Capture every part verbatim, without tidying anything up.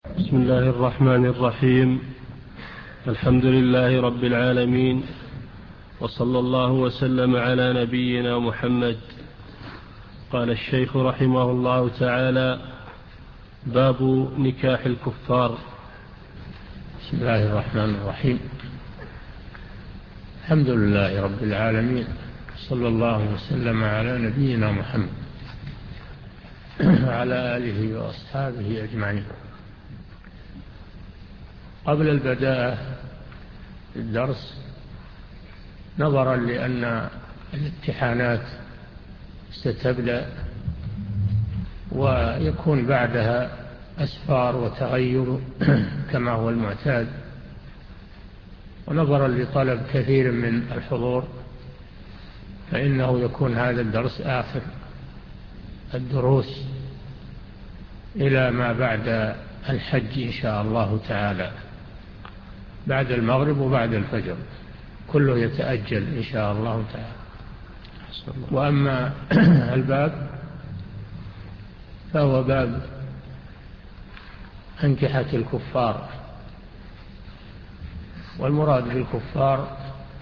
بسم الله الرحمن الرحيم. الحمد لله رب العالمين، وصلى الله وسلم على نبينا محمد. قال الشيخ رحمه الله تعالى: باب نكاح الكفار. بسم الله الرحمن الرحيم. الحمد لله رب العالمين، صلى الله وسلم على نبينا محمد وعلى آله وأصحابه أجمعين. قبل البداءة في الدرس، نظرا لأن الامتحانات ستبدأ ويكون بعدها أسفار وتغير كما هو المعتاد، ونظرا لطلب كثير من الحضور، فإنه يكون هذا الدرس آخر الدروس إلى ما بعد الحج إن شاء الله تعالى، بعد المغرب وبعد الفجر كله يتأجل إن شاء الله تعالى. وأما الباب فهو باب أنكحة الكفار، والمراد بالكفار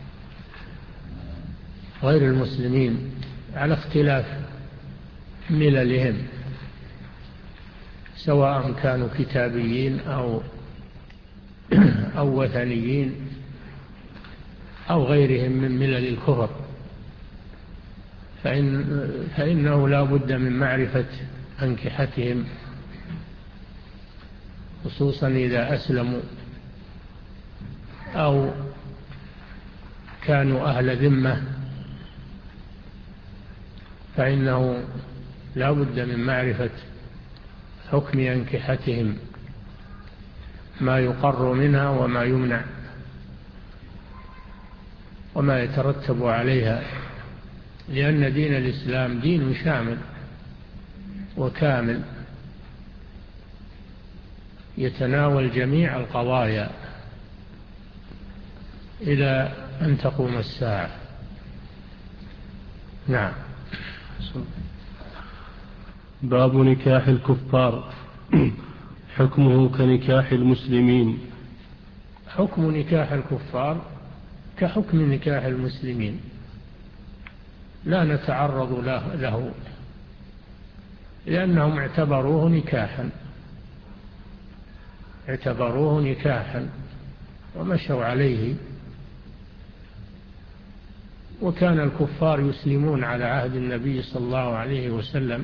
غير المسلمين على اختلاف مللهم، سواء كانوا كتابيين أو أو وثنيين أو غيرهم من ملل الكفر، فإن فإنه لا بد من معرفة أنكحتهم، خصوصا إذا أسلموا أو كانوا أهل ذمة، فإنه لا بد من معرفة حكم أنكحتهم، ما يقر منها وما يمنع وما يترتب عليها، لأن دين الإسلام دين شامل وكامل يتناول جميع القضايا إلى أن تقوم الساعة. نعم. باب نكاح الكفار. حكمه كنكاح المسلمين. حكم نكاح الكفار كحكم نكاح المسلمين، لا نتعرض له لأنهم اعتبروه نكاحا اعتبروه نكاحا ومشوا عليه. وكان الكفار يسلمون على عهد النبي صلى الله عليه وسلم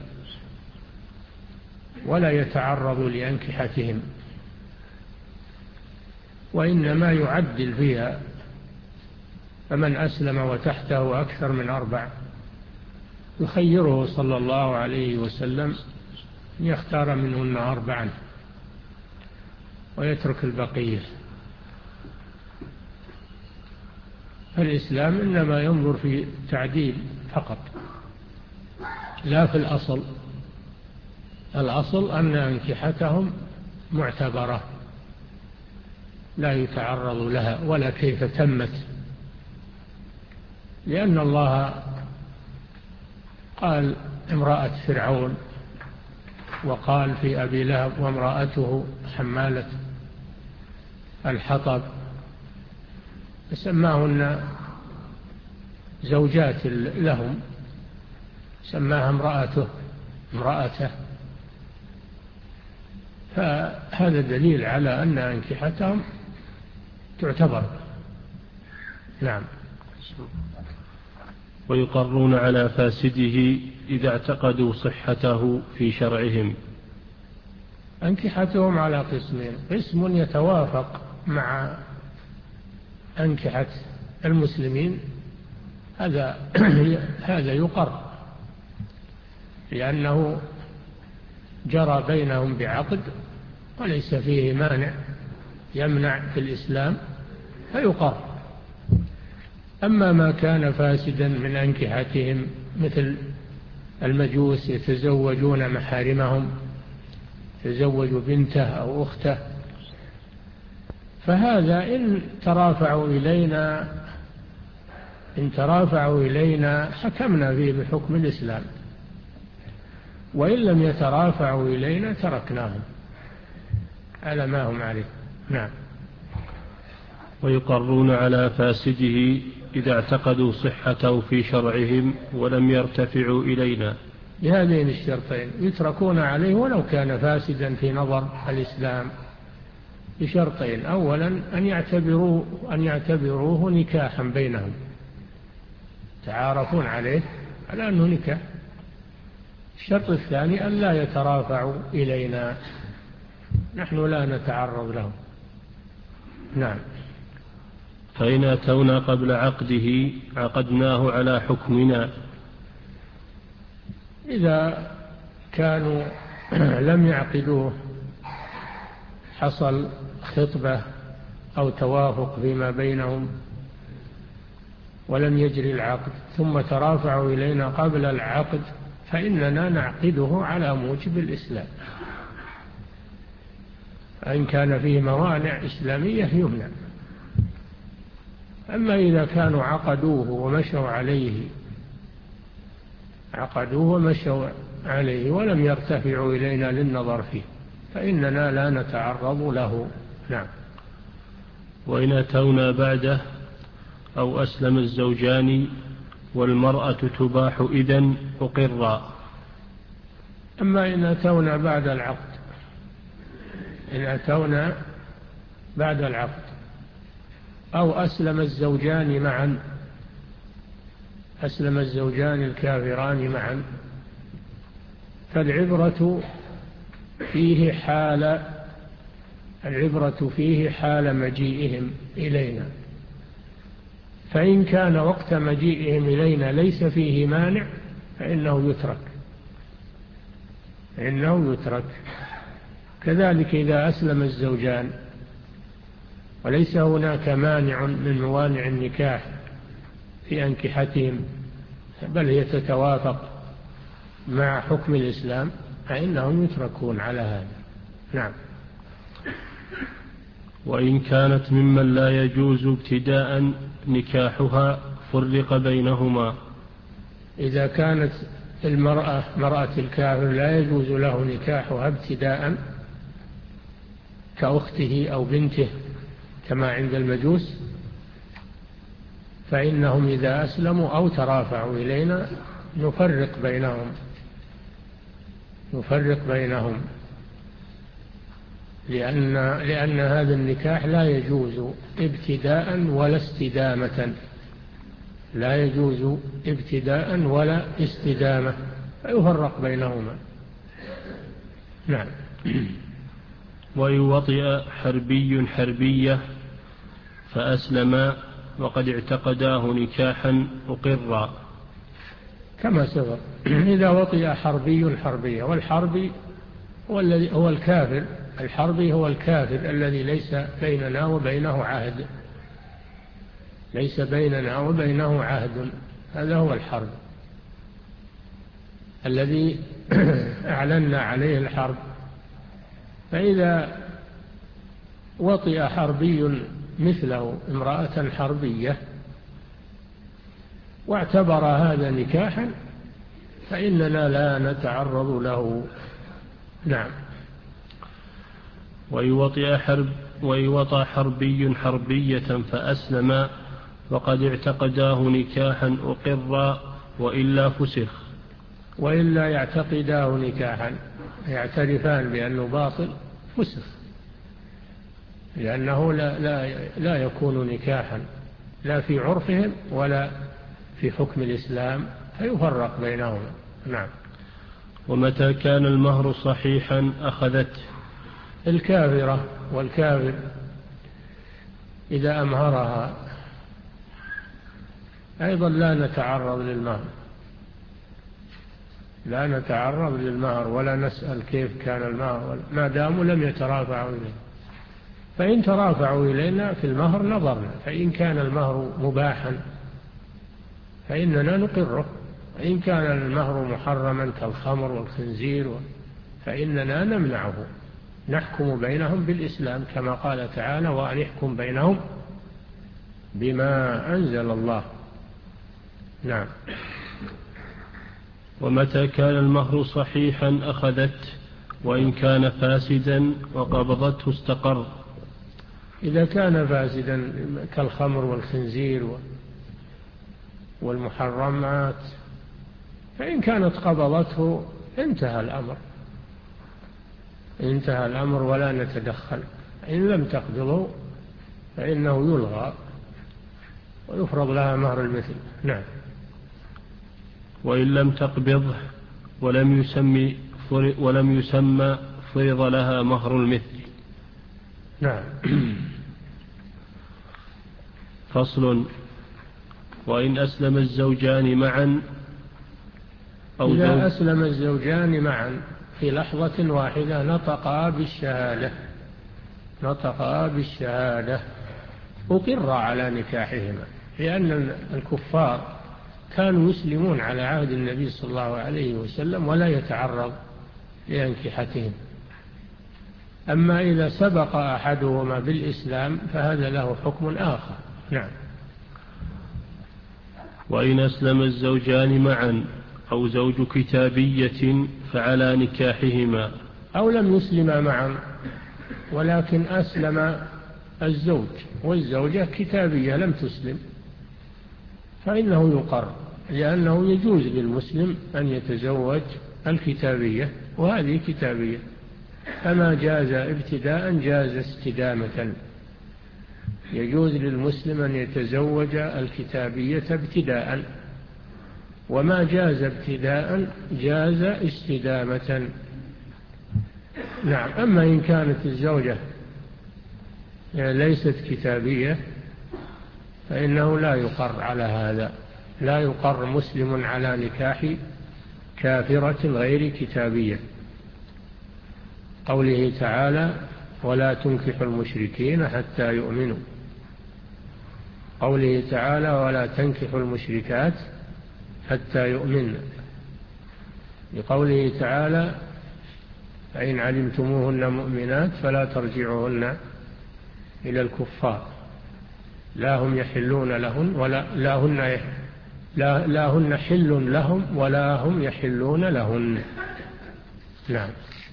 ولا يتعرض لأنكحتهم، وإنما يعدل فيها، فمن أسلم وتحته أكثر من أربع يخيره صلى الله عليه وسلم يختار منهن أربعا ويترك البقية. فالإسلام إنما ينظر في تعديل فقط لا في الأصل. الأصل أن أنكحتهم معتبرة لا يتعرض لها ولا كيف تمت، لأن الله قال امرأة فرعون، وقال في أبي لهب وامرأته حمالة الحطب، سماهن زوجات لهم، سماها امرأته امرأته فهذا دليل على أن أنكحتهم تعتبر. نعم. ويقرون على فاسده إذا اعتقدوا صحته في شرعهم. أنكحتهم على قسمين: قسم يتوافق مع أنكحة المسلمين، هذا هذا يقر لأنه جرى بينهم بعقد وليس فيه مانع يمنع في الإسلام فيقر. أما ما كان فاسدا من أنكحتهم مثل المجوس يتزوجون محارمهم، يتزوج بنته أو أخته، فهذا إن ترافعوا إلينا إن ترافعوا إلينا حكمنا فيه بحكم الإسلام، وإن لم يترافعوا إلينا تركناهم. على ما هم عليه. نعم. ويقرون على فاسده إذا اعتقدوا صحته في شرعهم ولم يرتفعوا إلينا. بهذين الشرطين يتركون عليه ولو كان فاسدا في نظر الإسلام، بشرطين: أولا أن يعتبروه, أن يعتبروه نكاحا بينهم، تعارفون عليه على أنه نكاح. الشرط الثاني أن لا يترافعوا إلينا، نحن لا نتعرض له. نعم. فإن أتونا قبل عقده عقدناه على حكمنا. إذا كانوا لم يعقدوه، حصل خطبة أو توافق فيما بينهم ولم يجري العقد ثم ترافعوا إلينا قبل العقد، فإننا نعقده على موجب الإسلام. إن كان فيه موانع إسلامية يمنع. أما إذا كانوا عقدوه ومشوا عليه عقدوه ومشوا عليه ولم يرتفعوا إلينا للنظر فيه، فإننا لا نتعرض له. نعم. وإن أتونا بعده أو أسلم الزوجان والمرأة تباح إذن أقرا. أما إن أتونا بعد العقد، إن أتونا بعد العقد أو أسلم الزوجان معا، أسلم الزوجان الكافران معا، فالعبرة فيه حال العبرة فيه حال مجيئهم إلينا. فإن كان وقت مجيئهم إلينا ليس فيه مانع فإنه يترك فإنه يترك كذلك إذا أسلم الزوجان وليس هناك مانع من موانع النكاح في أنكحتهم، بل هي تتوافق مع حكم الإسلام، فإنهم يتركون على هذا. نعم. وإن كانت ممن لا يجوز ابتداء نكاحها فرق بينهما. إذا كانت المرأة مرأة الكافر لا يجوز له نكاحها ابتداء كأخته أو بنته كما عند المجوس، فإنهم إذا أسلموا أو ترافعوا إلينا نفرق بينهم نفرق بينهم لأن, لأن هذا النكاح لا يجوز ابتداء ولا استدامة لا يجوز ابتداء ولا استدامة فيفرق بينهما. نعم. ويوطئ حربي حربية فأسلم وقد اعتقداه نكاحا أقرا. كما سبق. إذا وطئ حربي حربية، والحربي هو الذي هو الكافر، الحربي هو الكافر الذي ليس بيننا وبينه عهد ليس بيننا وبينه عهد هذا هو الحرب الذي أعلنا عليه الحرب. فإذا وطئ حربي مثله امرأة حربية واعتبر هذا نكاحا فإننا لا نتعرض له. نعم. ويوطئ حرب ويوطى حربي حربية فأسلم وقد اعتقداه نكاحا أقر وإلا فسخ. وإلا يعتقداه نكاحا يعترفان بأنه باطل فسخ، لأنه لا, لا, لا يكون نكاحا لا في عرفهم ولا في حكم الإسلام فيفرق بينهما. نعم. ومتى كان المهر صحيحا أخذته. الكافرة والكافر إذا أمهرها أيضا لا نتعرض للمهر لا نتعرض للمهر ولا نسأل كيف كان المهر ما داموا لم يترافعوا إليه. فإن ترافعوا إلينا في المهر نظرنا، فإن كان المهر مباحا فإننا نقره، وإن كان المهر محرما كالخمر والخنزير فإننا نمنعه، نحكم بينهم بالإسلام كما قال تعالى: وأن يحكم بينهم بما أنزل الله. نعم. ومتى كان المهر صحيحا أخذت وإن كان فاسدا وقبضته استقر. إذا كان فاسدا كالخمر والخنزير والمحرمات، فإن كانت قبضته انتهى الأمر انتهى الأمر ولا نتدخل. إن لم تقبضه فإنه يلغى ويفرض لها مهر المثل. نعم. وإن لم تقبضه ولم يسمي ولم يسمى فرض لها مهر المثل. نعم. فصل. وإن أسلم الزوجان معا أو إذا زوج أسلم الزوجان معا في لحظة واحدة نطقا بالشهادة نطقا بالشهادة أقر على نكاحهما، لأن الكفار كانوا يسلمون على عهد النبي صلى الله عليه وسلم ولا يتعرض لأنكحتهم. أما إذا سبق أحدهما بالإسلام فهذا له حكم آخر. نعم. وإن أسلم الزوجان معا أو زوج كتابية فعلى نكاحهما. أو لم يسلما معا ولكن أسلم الزوج والزوجة كتابية لم تسلم، فإنه يقر، لأنه يجوز للمسلم أن يتزوج الكتابية، وهذه كتابية، فما جاز ابتداء جاز استدامة. يجوز للمسلم أن يتزوج الكتابية ابتداء، وما جاز ابتداء جاز استدامة. نعم. أما إن كانت الزوجة ليست كتابية فإنه لا يقر على هذا، لا يقر مسلم على نكاح كافرة غير كتابية. قوله تعالى: ولا تنكحوا المشركين حتى يؤمنوا. قوله تعالى: ولا تنكحوا المشركات حتى يؤمن. لقوله تعالى: فإن علمتموهن مؤمنات فلا ترجعوهن إلى الكفار لا هم يحلون لهن ولا لا هن يح لا, لا هن حل لهم ولا هم يحلون لهن. نعم.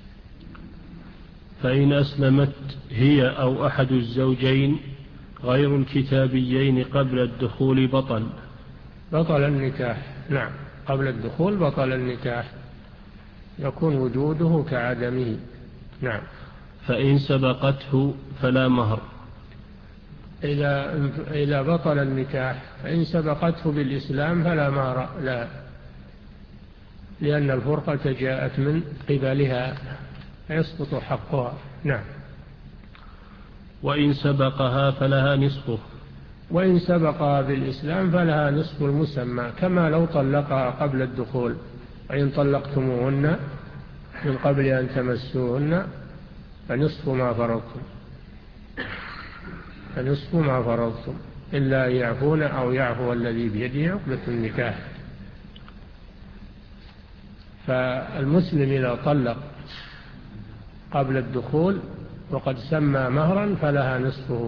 فإن أسلمت هي أو أحد الزوجين غير الكتابيين قبل الدخول بطل بطل النكاح. نعم. قبل الدخول بطل النكاح، يكون وجوده كعدمه. نعم. فإن سبقته فلا مهر. إذا إذا بطل النكاح فإن سبقته بالإسلام فلا مهر لا، لأن الفرقة جاءت من قبلها فيسقط حقها. نعم. وإن سبقها فلها نصفه. وإن سبقها بالإسلام فلها نصف المسمى، كما لو طلقها قبل الدخول. وإن طلقتموهن من قبل أن تمسوهن فنصف ما فرضتم فنصف ما فرضتم إلا أن يعفون أو يعفو الذي بيده عقدة النكاح. فالمسلم إذا طلق قبل الدخول وقد سمى مهرا فلها نصفه،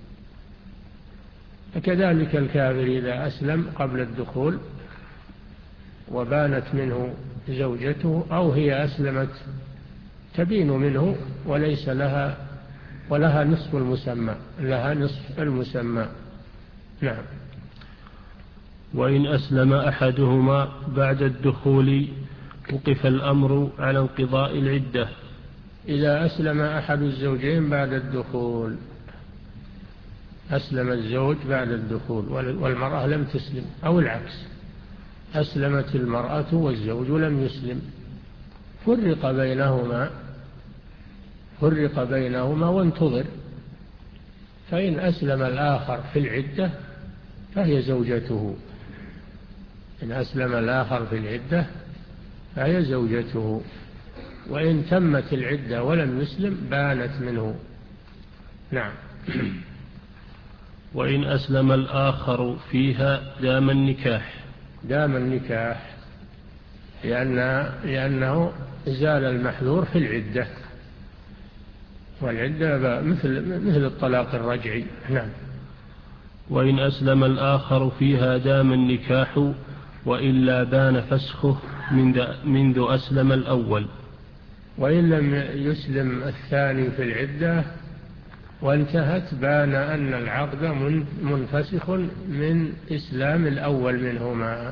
وكذلك الكافر إذا أسلم قبل الدخول وبانت منه زوجته أو هي أسلمت تبين منه وليس لها ولها نصف المسمى لها نصف المسمى. نعم. وإن أسلم أحدهما بعد الدخول وقف الأمر على انقضاء العدة. إذا أسلم أحد الزوجين بعد الدخول، أسلم الزوج بعد الدخول والمرأة لم تسلم، أو العكس، أسلمت المرأة والزوج لم يسلم، فرق بينهما فرق بينهما وانتظر. فإن أسلم الآخر في العدة فهي زوجته إن أسلم الآخر في العدة فهي زوجته، وإن تمت العدة ولم يسلم بانت منه. نعم. وإن أسلم الآخر فيها دام النكاح. دام النكاح لأن لأنه زال المحذور في العدة، والعدة مثل مثل الطلاق الرجعي. نعم. وإن أسلم الآخر فيها دام النكاح وإلا بان فسخه منذ أسلم الأول. وإن لم يسلم الثاني في العدة وانتهت بان أن العقد منفسخ من إسلام الأول منهما،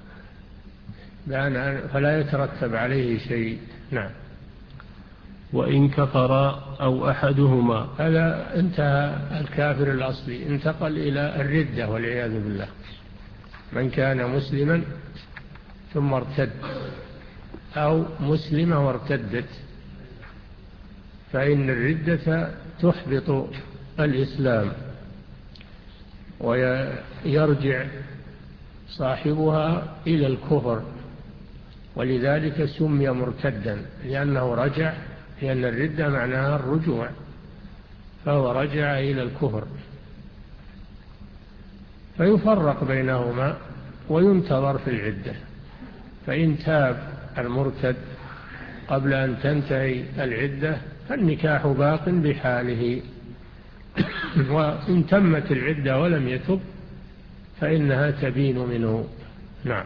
بان فلا يترتب عليه شيء. نعم. وإن كفر أو أحدهما، هذا انتهى الكافر الأصلي، انتقل إلى الردة والعياذ بالله. من كان مسلما ثم ارتد أو مسلمة وارتدت فإن الردة تحبط الإسلام ويرجع صاحبها إلى الكفر، ولذلك سمي مرتدا لأنه رجع، لأن الردة معناها الرجوع، فهو رجع إلى الكفر. فيفرق بينهما وينتظر في العدة، فإن تاب المرتد قبل أن تنتهي العدة فالنكاح باق بحاله، وإن تمت العدة ولم يتب فإنها تبين منه. نعم.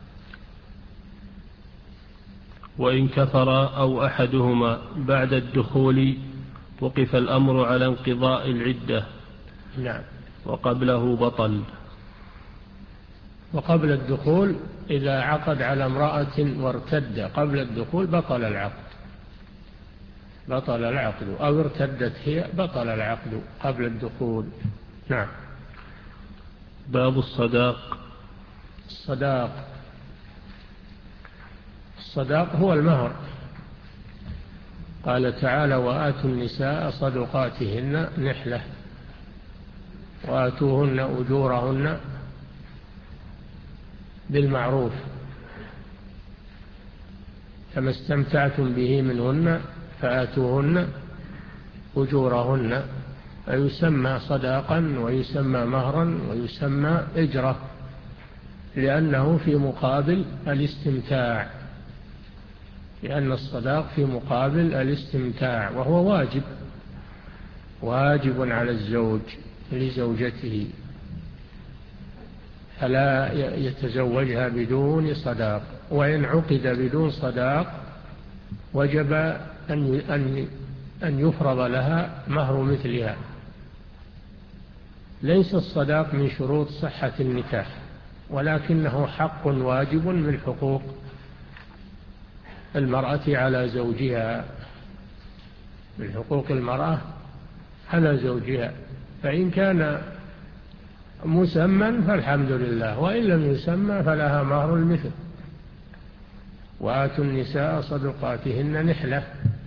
وإن كفر أو أحدهما بعد الدخول وقف الأمر على انقضاء العدة. نعم. وقبله بطل. وقبل الدخول إذا عقد على امرأة وارتد قبل الدخول بطل العقد، بطل العقد، أو ارتدت هي بطل العقد قبل الدخول. نعم. باب الصداق. الصداق الصداق هو المهر. قال تعالى: وآتوا النساء صدقاتهن نحلة وآتوهن أجورهن بالمعروف، فما استمتعتم به منهن فآتوهن أجورهن، فيسمى صداقا ويسمى مهرا ويسمى إجرة، لأنه في مقابل الاستمتاع، لأن الصداق في مقابل الاستمتاع، وهو واجب واجب على الزوج لزوجته، فلا يتزوجها بدون صداق، وإن عقد بدون صداق وجب أن أن يفرض لها مهر مثلها. ليس الصداق من شروط صحة النكاح، ولكنه حق واجب من حقوق المرأة على زوجها، من حقوق المرأة على زوجها، فإن كان مسمى فالحمد لله، وإن لم يسمى فلها مهر المثل. وآتوا النساء صدقاتهن نحلة،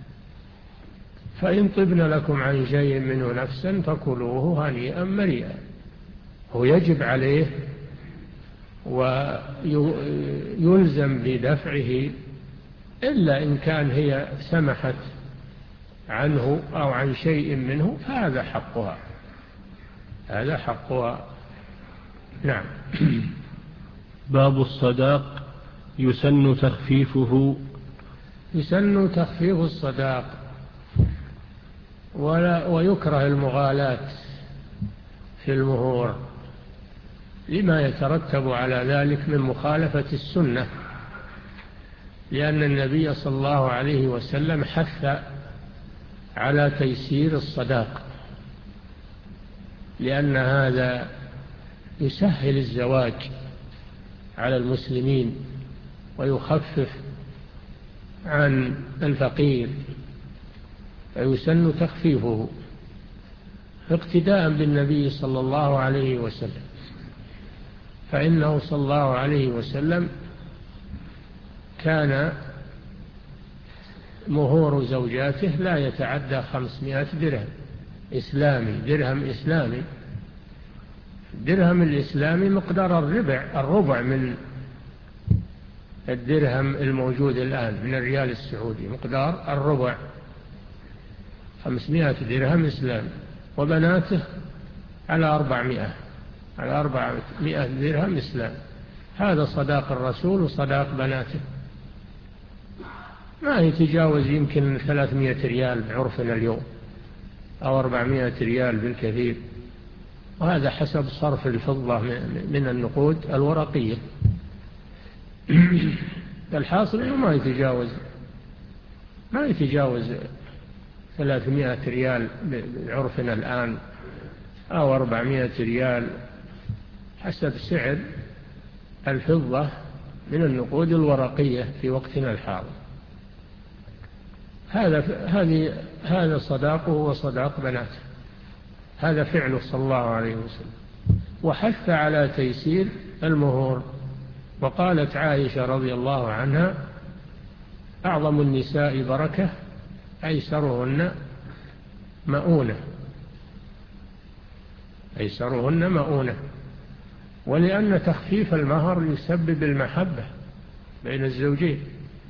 فإن طبن لكم عن شيء منه نفسا فكلوه هنيئا مريئا. هو يجب عليه ويلزم بدفعه إلا إن كان هي سمحت عنه أو عن شيء منه فهذا حقها، هذا حقها. نعم. باب الصداق. يسن تخفيفه. يسن تخفيف الصداق، ولا ويكره المغالاة في المهور لما يترتب على ذلك من مخالفة السنة، لأن النبي صلى الله عليه وسلم حث على تيسير الصداق، لأن هذا يسهل الزواج على المسلمين ويخفف عن الفقير، فيسن تخفيفه اقتداء بالنبي صلى الله عليه وسلم، فإنه صلى الله عليه وسلم كان مهور زوجاته لا يتعدى خمسمائة درهم إسلامي، درهم إسلامي. الدرهم الإسلامي مقدار الربع الربع من الدرهم الموجود الآن من الريال السعودي، مقدار الربع، خمسمائة درهم إسلامي. وبناته على أربعمائة على أربعمائة درهم إسلامي. هذا صداق الرسول وصداق بناته، ما يتجاوز يمكن ثلاثمائة ريال بعرفنا اليوم، أو أربعمائة ريال بالكثير، وهذا حسب صرف الفضة من النقود ما يتجاوز ثلاثمائة ريال بعرفنا الآن أو أربعمائة ريال حسب سعر الفضة من النقود الورقية في وقتنا الحاضر. هذا هذه هذا صداقه وصداق بناته، هذا فعله صلى الله عليه وسلم. وحث على تيسير المهور، وقالت عائشة رضي الله عنها: أعظم النساء بركة أيسرهن مؤونة، أيسرهن مؤونة. ولأن تخفيف المهر يسبب المحبة بين الزوجين.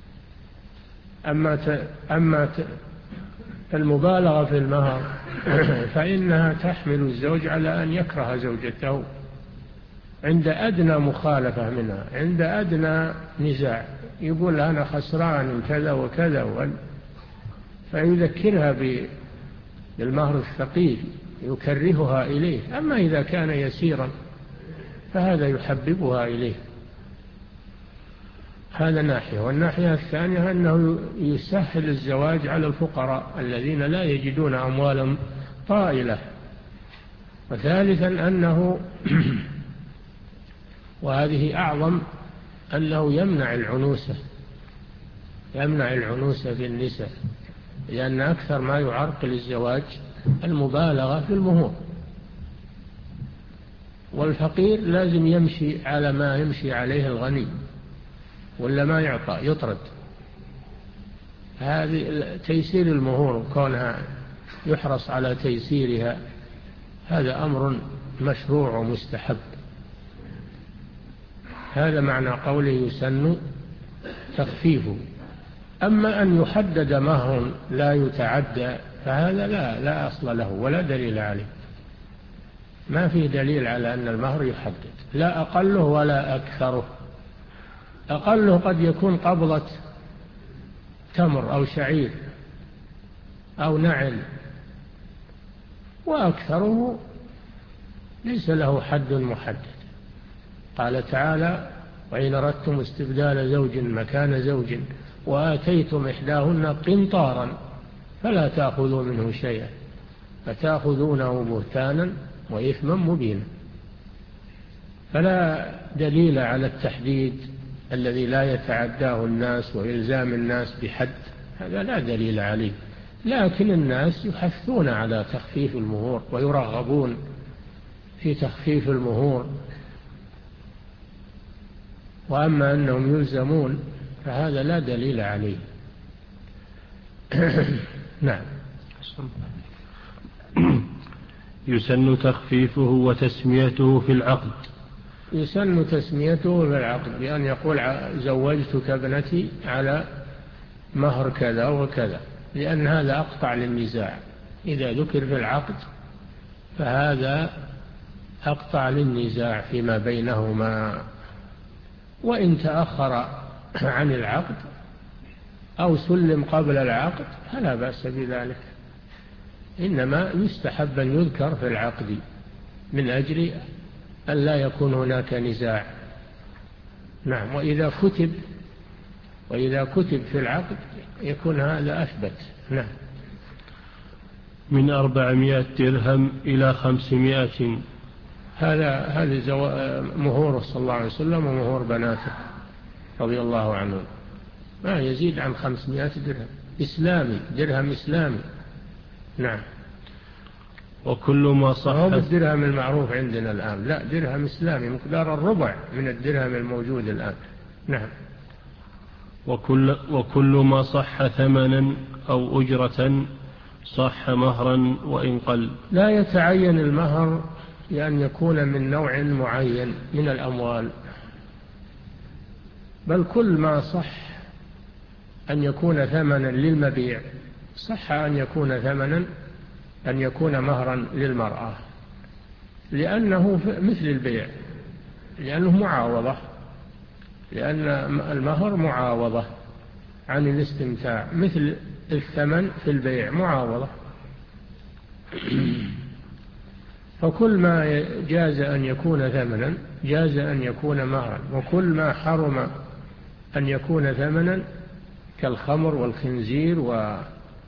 أما أما المبالغة في المهر فإنها تحمل الزوج على أن يكره زوجته عند أدنى مخالفة منها، عند أدنى نزاع، يقول أنا خسران كذا وكذا، فيذكرها بالمهر الثقيل يكرهها إليه. أما إذا كان يسيرا فهذا يحببها إليه. هذا ناحية. والناحية الثانية أنه يسهل الزواج على الفقراء الذين لا يجدون أموالا طائلة. وثالثا أنه وهذه أعظم، أنه يمنع العنوسة، يمنع العنوسة في النساء، لأن أكثر ما يعرقل الزواج المبالغة في المهور. والفقير لازم يمشي على ما يمشي عليه الغني، ولا ما يعطى يطرد. هذه تيسير المهور كونها يحرص على تيسيرها، هذا أمر مشروع ومستحب. هذا معنى قوله يسن تخفيفه. أما أن يحدد مهر لا يتعدى فهذا لا لا أصل له ولا دليل عليه. ما في دليل على أن المهر يحدد، لا أقله ولا أكثره. أقله قد يكون قبضة تمر أو شعير أو نعل، وأكثره ليس له حد محدد. قال تعالى: وإن أردتم استبدال زوج مكان زوج وآتيتم إحداهن قنطارا فلا تأخذوا منه شيئا فتأخذونه بهتانا وإثما مبينا. فلا دليل على التحديد الذي لا يتعداه الناس وإلزام الناس بحد، هذا لا دليل عليه. لكن الناس يحثون على تخفيف المهور ويرغبون في تخفيف المهور. وأما أنهم يلزمون فهذا لا دليل عليه. نعم. يسن تخفيفه وتسميته في العقد. يسن تسميته في العقد بأن يقول زوجتك ابنتي على مهر كذا وكذا، لأن هذا أقطع للنزاع. إذا ذكر في العقد فهذا أقطع للنزاع فيما بينهما. وإن تأخر عن العقد أو سلم قبل العقد فلا بأس بذلك، إنما يستحب أن يذكر في العقد من أجل أن لا يكون هناك نزاع. نعم. وإذا كتب وإذا كتب في العقد يكون هذا أثبت. نعم. من أربعمائة درهم إلى خمسمائة. هذا هذا مهور صلى الله عليه وسلم ومهور بناته رضي الله عنهم، ما يزيد عن خمسمائة درهم إسلامي، درهم إسلامي. نعم. وكل ما صح هو بالدرهم المعروف عندنا الآن، لا، درهم إسلامي مقدار الربع من الدرهم الموجود الآن. نعم. وكل, وكل ما صح ثمنا أو أجرة صح مهرا وإن قل. لا يتعين المهر لأن يكون من نوع معين من الأموال، بل كل ما صح أن يكون ثمنا للمبيع صح أن يكون ثمنا أن يكون مهرا للمرأة، لأنه مثل البيع، لأنه معاوضة، لأن المهر معاوضة عن الاستمتاع، مثل الثمن في البيع معاوضة. فكل ما جاز أن يكون ثمنا جاز أن يكون مهرا، وكل ما حرم أن يكون ثمنا كالخمر والخنزير و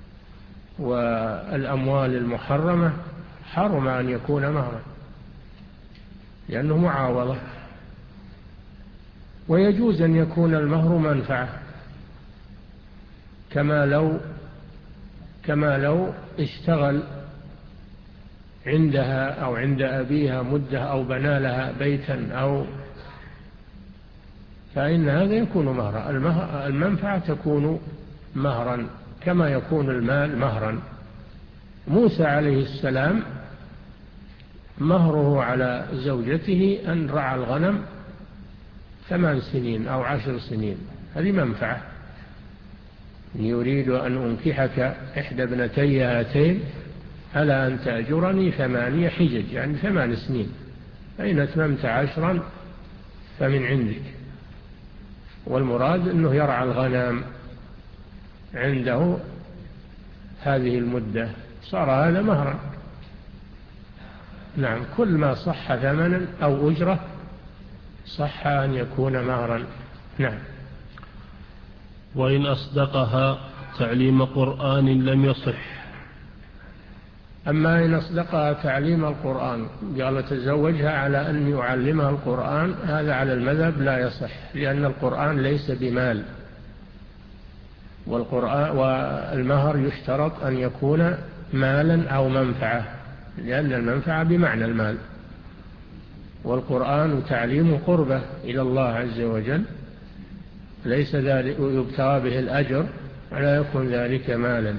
والأموال المحرمة حرم أن يكون مهرا لأنه معاوضة. ويجوز أن يكون المهر منفعة كما لو كما لو اشتغل عندها أو عند أبيها مدة أو بنى لها بيتا أو فإن هذا يكون مهرا. المنفعة تكون مهرا كما يكون المال مهرا. موسى عليه السلام مهره على زوجته أن رعى الغنم ثمان سنين أو عشر سنين، هذه منفعة. يريد أن أنكحك إحدى ابنتي هاتين على أن تأجرني ثمانية حجج، يعني ثمان سنين، فإن أتممت عشرا فمن عندك. والمراد أنه يرعى الغنم عنده هذه المدة، صار هذا مهرا. نعم، كل ما صح ثمنا أو أجرة صح أن يكون مهرا. نعم. وإن أصدقها تعليم قرآن لم يصح. أما إن أصدقها تعليم القرآن، قال تزوجها على أن يعلمها القرآن، هذا على المذهب لا يصح، لأن القرآن ليس بمال، والقرآن والمهر يشترط أن يكون مالا أو منفعة، لأن المنفعة بمعنى المال، والقرآن تعليم قربة إلى الله عز وجل، ليس ذلك يبتغى به الأجر ولا يكون ذلك مالا.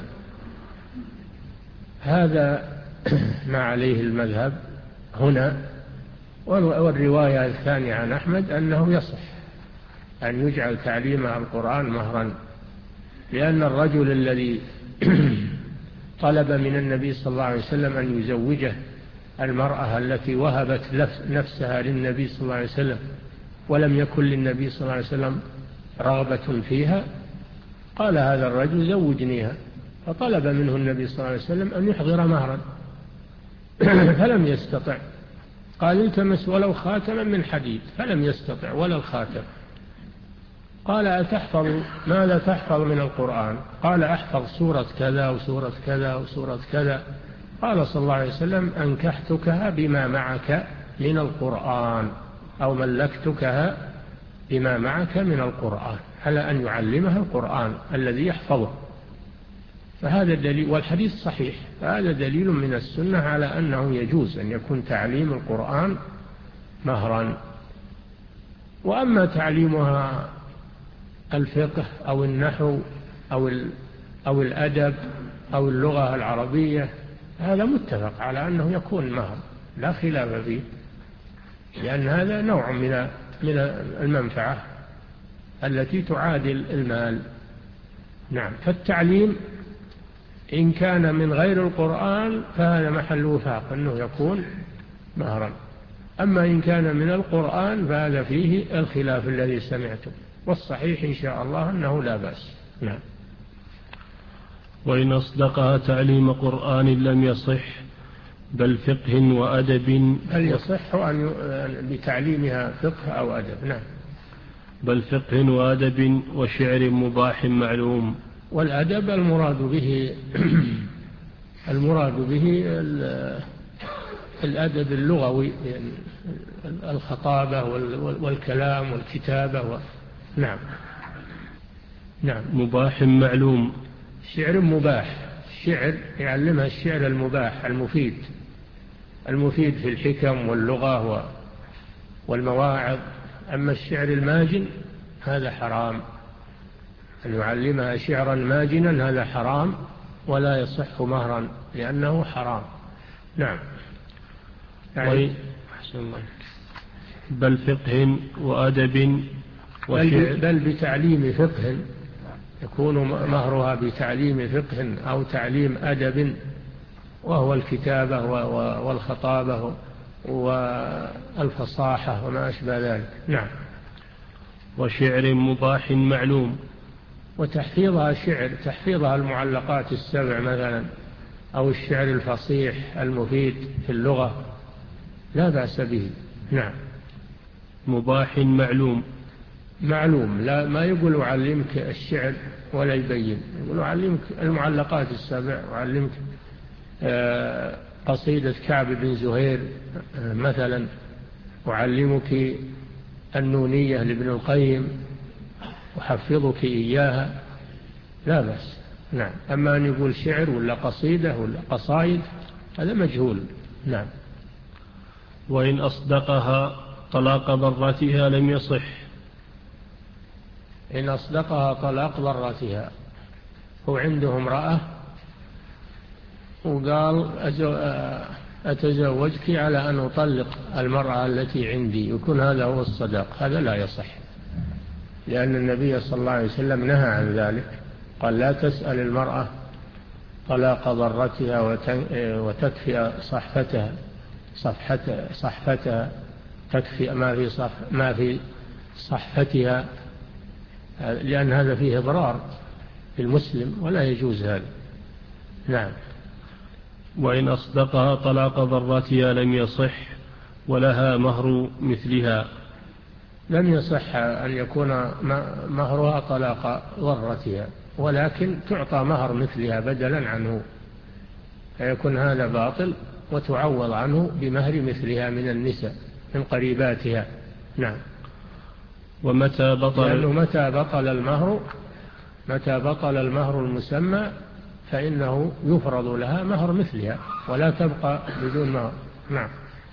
هذا ما عليه المذهب هنا. والرواية الثانية عن أحمد أنه يصح أن يجعل تعليم القرآن مهرا، لأن الرجل الذي طلب من النبي صلى الله عليه وسلم أن يزوجه المرأة التي وهبت نفسها للنبي صلى الله عليه وسلم ولم يكن للنبي صلى الله عليه وسلم رغبة فيها، قال هذا الرجل زوجنيها، فطلب منه النبي صلى الله عليه وسلم أن يحضر مهرا فلم يستطع، قال التمس ولو خاتما من حديد، فلم يستطع ولا الخاتم. قال أتحفظ ماذا تحفظ من القرآن؟ قال أحفظ سورة كذا وسورة كذا وسورة كذا. قال صلى الله عليه وسلم أنكحتكها بما معك من القرآن، أو ملكتكها بما معك من القرآن، على أن يعلمها القرآن الذي يحفظه. فهذا دليل، والحديث صحيح، فهذا دليل من السنة على أنه يجوز أن يكون تعليم القرآن مهرا. وأما تعليمها الفقه أو النحو أو أو الأدب أو اللغة العربية، هذا متفق على أنه يكون مهر، لا خلاف فيه، لأن هذا نوع من من المنفعة التي تعادل المال. نعم. فالتعليم إن كان من غير القرآن فهذا محل وفاق أنه يكون مهرا، أما إن كان من القرآن فهذا فيه الخلاف الذي سمعته، والصحيح إن شاء الله أنه لا بأس. نعم. وإن أصدقها تعليم قرآن لم يصح، بل فقه وأدب. هل يصح أن بتعليمها فقه أو أدب؟ نعم. بل فقه وأدب وشعر مباح معلوم. والأدب المراد به المراد به الأدب اللغوي، الخطابة والكلام والكتابة و... نعم. نعم. مباح معلوم. شعر مباح، الشعر يعلمها الشعر المباح المفيد، المفيد في الحكم واللغة والمواعظ. أما الشعر الماجن هذا حرام، أن يعلمها شعرا ماجنا هذا حرام ولا يصح مهرا لأنه حرام. نعم. يعني بل فقه وأدب وشعر، بل بتعليم فقه، يكون مهرها بتعليم فقه أو تعليم أدب، وهو الكتابة والخطابة والفصاحة وما أشبه ذلك. نعم. وشعر مباح معلوم. وتحفيظها شعر، تحفيظها المعلقات السبع مثلا، أو الشعر الفصيح المفيد في اللغة لا بأس به. نعم. مباح معلوم. معلوم، لا ما يقول أعلمك الشعر ولا يبين. يقول أعلمك المعلقات السبع، وأعلمك قصيدة كعب بن زهير مثلا، أعلمك النونية لابن القيم، أحفظك إياها، لا بأس. نعم. أما أن يقول شعر ولا قصيدة ولا قصائد هذا مجهول. نعم. وإن أصدقها طلاق ضرتها لم يصح. إن أصدقها طلاق ضرتها، هو عنده امرأة وقال أتزوجك على أن أطلق المرأة التي عندي، يكون هذا هو الصداق، هذا لا يصح، لأن النبي صلى الله عليه وسلم نهى عن ذلك، قال لا تسأل المرأة طلاق ضرتها وتكفي صحفتها صفحتها صحفتها تكفي ما في صح ما في صحفتها، لأن هذا فيه إضرار بالمسلم ولا يجوز هذا. نعم. وإن أصدقها طلاق ضرتها لم يصح ولها مهر مثلها. لم يصح أن يكون مهرها طلاق ضرتها، ولكن تعطى مهر مثلها بدلا عنه، فيكون هذا باطل، وتعوض عنه بمهر مثلها من النساء من قريباتها. نعم. ومتى بطل لأنه متى بطل المهر متى بطل المهر المسمى فإنه يفرض لها مهر مثلها ولا تبقى بدون مهر. نعم.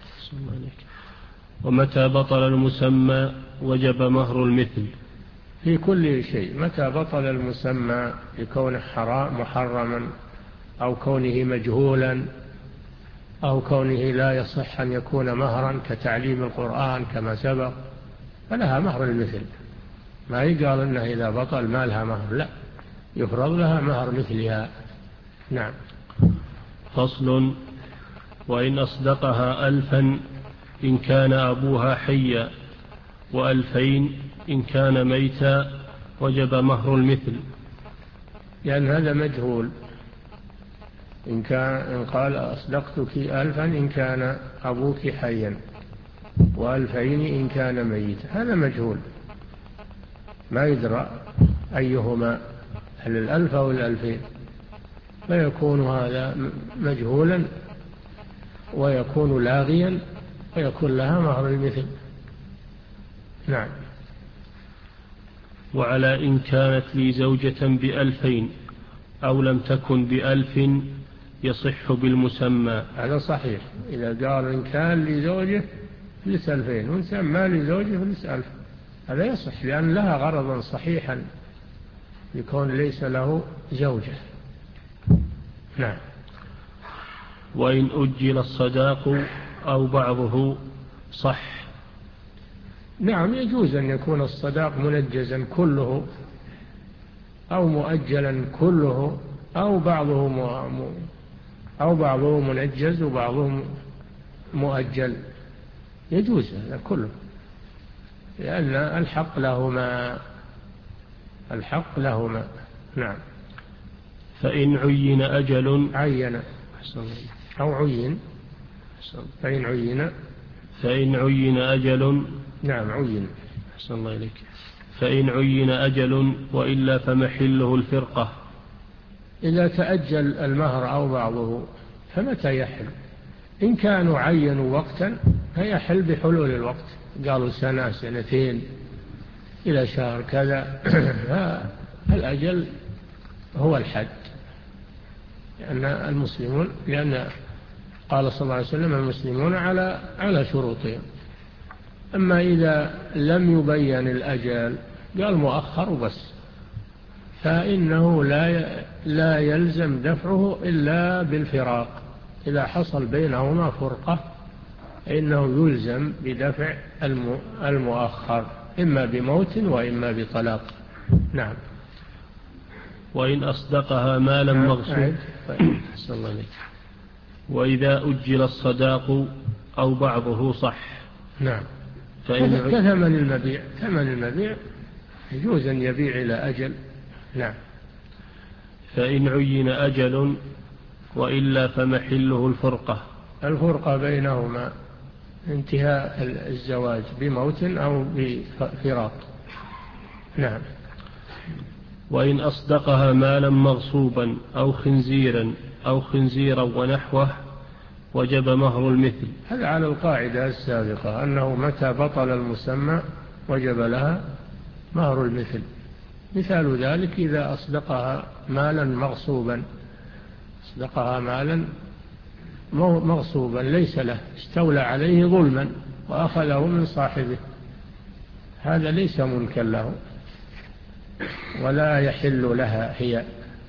ومتى بطل المسمى وجب مهر المثل. في كل شيء، متى بطل المسمى لكونه حرام محرما، أو كونه مجهولا، أو كونه لا يصح أن يكون مهرا كتعليم القرآن كما سبق، فلها مهر المثل. ما يقال أنه إذا بطل ما لها مهر، لا، يفرض لها مهر مثلها. نعم. فصل. وإن أصدقها ألفا إن كان أبوها حيا، وألفين إن كان ميتا، وجب مهر المثل. لأن هذا مجهول. إن, كان إن قال أصدقتك ألفا إن كان أبوك حيا، وألفين إن كان ميتا، هذا مجهول، ما يدرى أيهما، هل الألف أو الألفين، فيكون هذا مجهولا ويكون لاغيا ويكون لها مهر المثل. نعم. وعلى إن كانت لي زوجة بألفين أو لم تكن بألف يصح بالمسمى. هذا صحيح. إذا قال إن كان لي زوجة فلس ألفين وإن ما لي زوجة فلس ألف، هذا يصح، لأن لها غرضا صحيحا يكون ليس له زوجة. نعم. وإن أجل الصداق أو بعضه صح. نعم، يجوز أن يكون الصداق منجزا كله أو مؤجلا كله، أو بعضه م... أو بعضه منجز وبعضه مؤجل، يجوز هذا كله، لأن الحق لهما الحق لهما. نعم. فإن عين أجل عين أو عين فإن عين فإن عين أجل. نعم، عين. أحسن الله إليك. فإن عين أجل وإلا فمحله الفرقة. إذا تأجل المهر أو بعضه فمتى يحل؟ إن كانوا عينوا وقتا فيحل بحلول الوقت، قالوا سنة سنتين إلى شهر كذا، الأجل هو الحد، لأن المسلمون لأن قال صلى الله عليه وسلم المسلمون على على شروطهم. أما إذا لم يبين الأجل قال مؤخر وبس، فإنه لا لا يلزم دفعه إلا بالفراق. إذا حصل بينهما فرقة إنه يلزم بدفع المؤخر، إما بموت وإما بطلاق. نعم. وإن أصدقها مالا مغصوب. وإذا أجل الصداق أو بعضه صح. نعم. كثمن المبيع، ثمن المبيع يجوز أن يبيع إلى أجل. نعم. فإن عين أجل وإلا فمحله الفرقة. الفرقة بينهما انتهاء الزواج بموت أو بفراق. نعم. وإن أصدقها مالا مغصوبا أو خنزيرا أو خنزيرا ونحوه وجب مهر المثل. هذا على القاعدة السابقة أنه متى بطل المسمى وجب لها مهر المثل. مثال ذلك إذا أصدقها مالا مغصوبا، أصدقها مالا مغصوبا ليس له، استولى عليه ظلما وأخذه من صاحبه، هذا ليس ملكا له ولا يحل لها هي،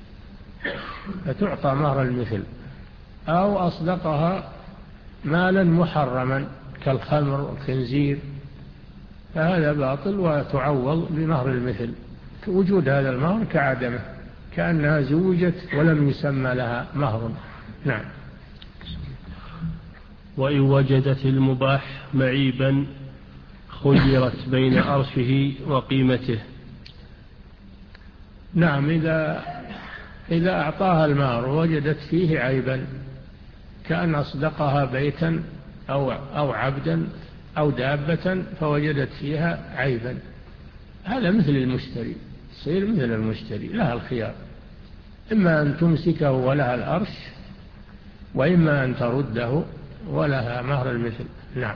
فتعطى مهر المثل. أو أصدقها مالا محرما كالخمر والخنزير، فهذا باطل وتعوض بمهر المثل، وجود هذا المهر كعدمه، كأنها زوجت ولم يسمى لها مهر. نعم. وإن وجدت المباح معيبا خيرت بين أرشه وقيمته. نعم، إذا إذا أعطاها المهر وجدت فيه عيبا، كأن أصدقها بيتا أو أو عبدا أو دابة فوجدت فيها عيبا، هذا مثل المشتري، يصير مثل المشتري، لها الخيار، إما أن تمسكه ولها الأرش، وإما أن ترده ولها مهر المثل. نعم.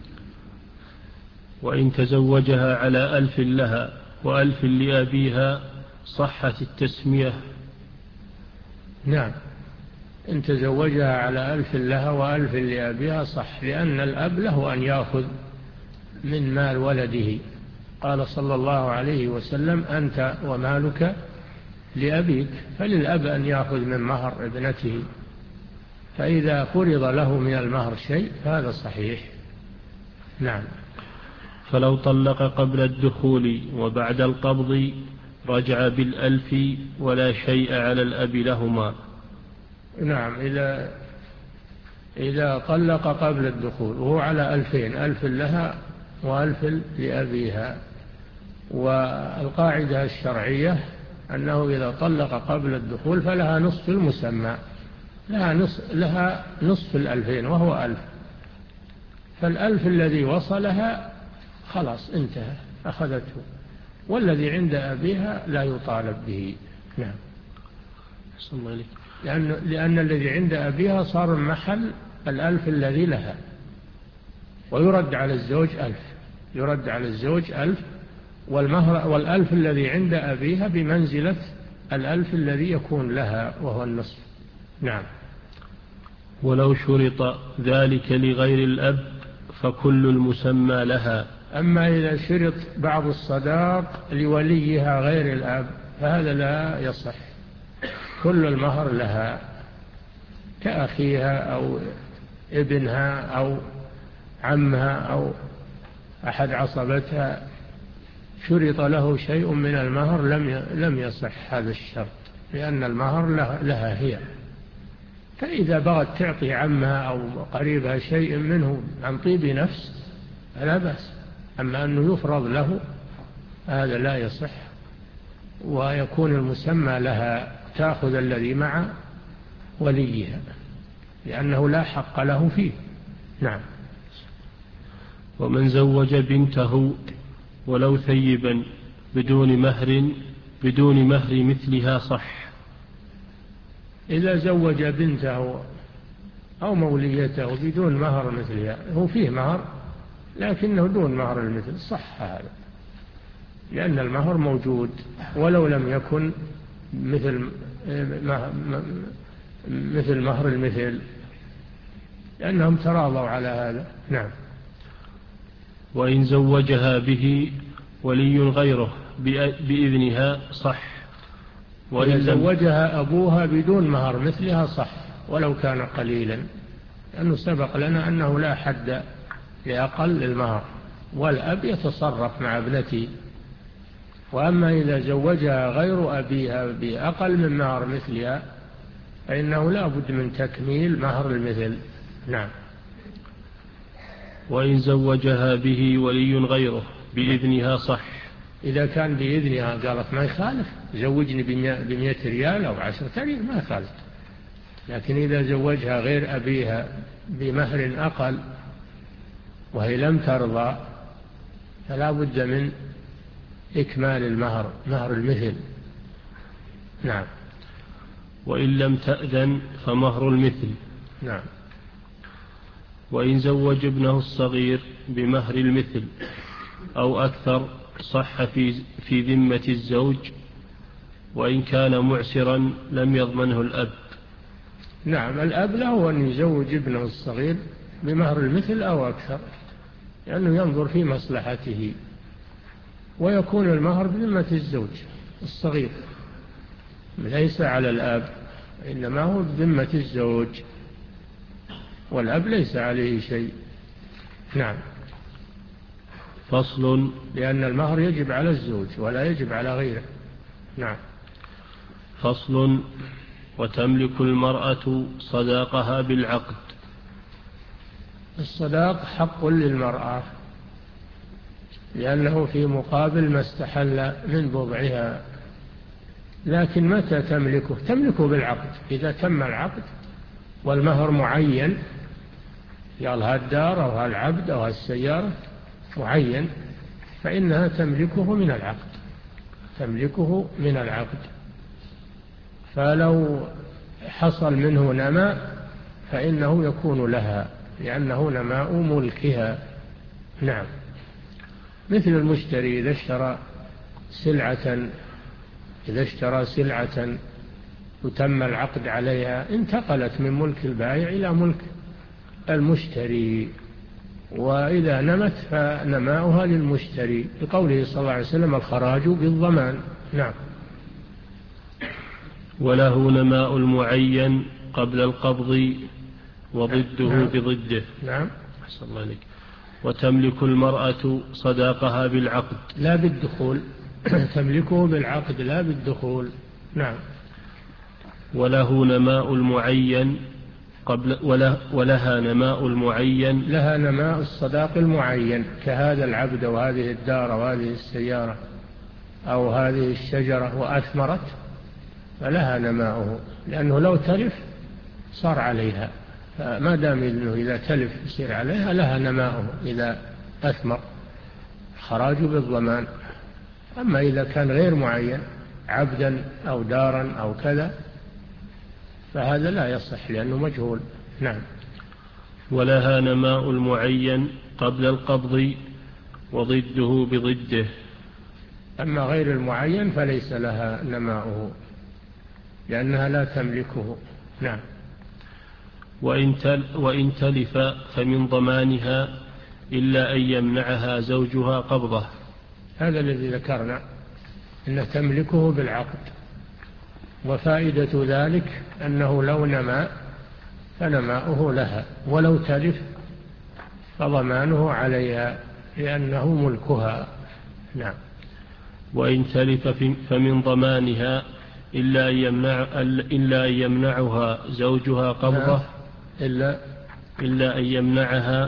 وإن تزوجها على ألف لها وألف لأبيها صحت التسمية. نعم، إن تزوجها على ألف لها وألف لأبيها صح، لأن الأب له أن يأخذ من مال ولده، قال صلى الله عليه وسلم أنت ومالك لأبيك، فللأب أن يأخذ من مهر ابنته، فإذا فرض له من المهر شيء فهذا صحيح. نعم. فلو طلق قبل الدخول وبعد القبض رجع بالألف ولا شيء على الأب لهما. نعم، إذا إذا طلق قبل الدخول وهو على ألفين، ألف لها وألف لأبيها، والقاعدة الشرعية أنه إذا طلق قبل الدخول فلها نصف المسمى، لها نصف, لها نصف الألفين وهو ألف، فالألف الذي وصلها خلاص انتهى أخذته، والذي عند أبيها لا يطالب به. نعم. لأن, لأن الذي عند أبيها صار محل الألف الذي لها، ويرد على الزوج ألف، يرد على الزوج ألف، والمهر والألف الذي عند أبيها بمنزلة الألف الذي يكون لها وهو النصف. نعم. ولو شرط ذلك لغير الأب فكل المسمى لها. أما إذا شرط بعض الصداق لوليها غير الأب فهذا لا يصح، كل المهر لها، كأخيها أو ابنها أو عمها أو أحد عصبتها، شرط له شيء من المهر لم لم يصح هذا الشرط، لأن المهر لها هي، فإذا بغت تعطي عمها أو قريبها شيء منه عن طيب نفس فلا بأس، أما أنه يفرض له هذا لا يصح، ويكون المسمى لها تأخذ الذي مع وليها لأنه لا حق له فيه. نعم. ومن زوج بنته ولو ثيبا بدون مهر بدون مهر مثلها صح. إذا زوج بنته أو موليته بدون مهر مثلها، هو فيه مهر لكنه دون مهر المثل، صح هذا، لأن المهر موجود ولو لم يكن مثل مثل مهر المثل، لأنهم تراضوا على هذا. نعم. وإن زوجها به ولي غيره بإذنها صح. وإن زوجها أبوها بدون مهر مثلها صح ولو كان قليلا، لأنه سبق لنا أنه لا حد لأقل المهر، والأب يتصرف مع ابنته. وأما إذا زوجها غير أبيها بأقل من مهر مثلها فإنه لا بد من تكميل مهر المثل. نعم. وإن زوجها به ولي غيره بإذنها صح. إذا كان بإذنها قالت ما يخالف، زوجني بمئة ريال أو عشرة ريال ما يخالف، لكن إذا زوجها غير أبيها بمهر أقل وهي لم ترضى فلا بد من إكمال المهر، مهر المثل، نعم. وإن لم تأذن فمهر المثل. نعم. وإن زوج ابنه الصغير بمهر المثل أو أكثر صح في في ذمة الزوج، وإن كان معسرا لم يضمنه الأب. نعم، الأب له أن يزوج ابنه الصغير بمهر المثل أو أكثر، لأنه ينظر في مصلحته، ويكون المهر بذمة الزوج الصغير ليس على الأب، إنما هو بذمة الزوج، والأب ليس عليه شيء. نعم. فصل. لأن المهر يجب على الزوج ولا يجب على غيره. نعم. فصل. وتملك المرأة صداقها بالعقد. الصداق حق للمرأة، لأنه في مقابل ما استحل من بضعها، لكن متى تملكه؟ تملكه بالعقد. إذا تم العقد والمهر معين، قال هالدار أو هالعبد أو هالسيارة معين، فإنها تملكه من العقد، تملكه من العقد. فلو حصل منه نماء فإنه يكون لها، لأنه نماء ملكها. نعم. مثل المشتري إذا اشترى سلعة إذا اشترى سلعة وتم العقد عليها، انتقلت من ملك البائع إلى ملك المشتري، وإذا نمت فنماؤها للمشتري، بقوله صلى الله عليه وسلم الخراج بالضمان. نعم. وله نماء المعين قبل القبض وضده نعم. بضده. نعم. أحسن الله عليك. وتملك المرأة صداقها بالعقد لا بالدخول. تملكه بالعقد لا بالدخول. نعم. وله نماء المعين قبل وله ولها نماء المعين. لها نماء الصداق المعين، كهذا العبد وهذه الدار وهذه السيارة أو هذه الشجرة وأثمرت، فلها نماؤه، لأنه لو تلف صار عليها، فما دام إنه إذا تلف يصير عليها، لها نماؤه إذا أثمر، خراج بالضمان. أما إذا كان غير معين، عبدا أو دارا أو كذا، فهذا لا يصح لأنه مجهول. نعم. ولها نماء المعين قبل القبض وضده بضده. أما غير المعين فليس لها نماؤه، لأنها لا تملكه. نعم. وإن, تل وإن تلف فمن ضمانها إلا أن يمنعها زوجها قبضه. هذا الذي ذكرنا إن تملكه بالعقد، وفائدة ذلك أنه لو نما فنماؤه لها، ولو تلف فضمانه عليها لأنه ملكها. نعم. وإن تلف فمن ضمانها إلا أن يمنع إلا أن يمنعها زوجها قبضه. إلا إلا أن يمنعها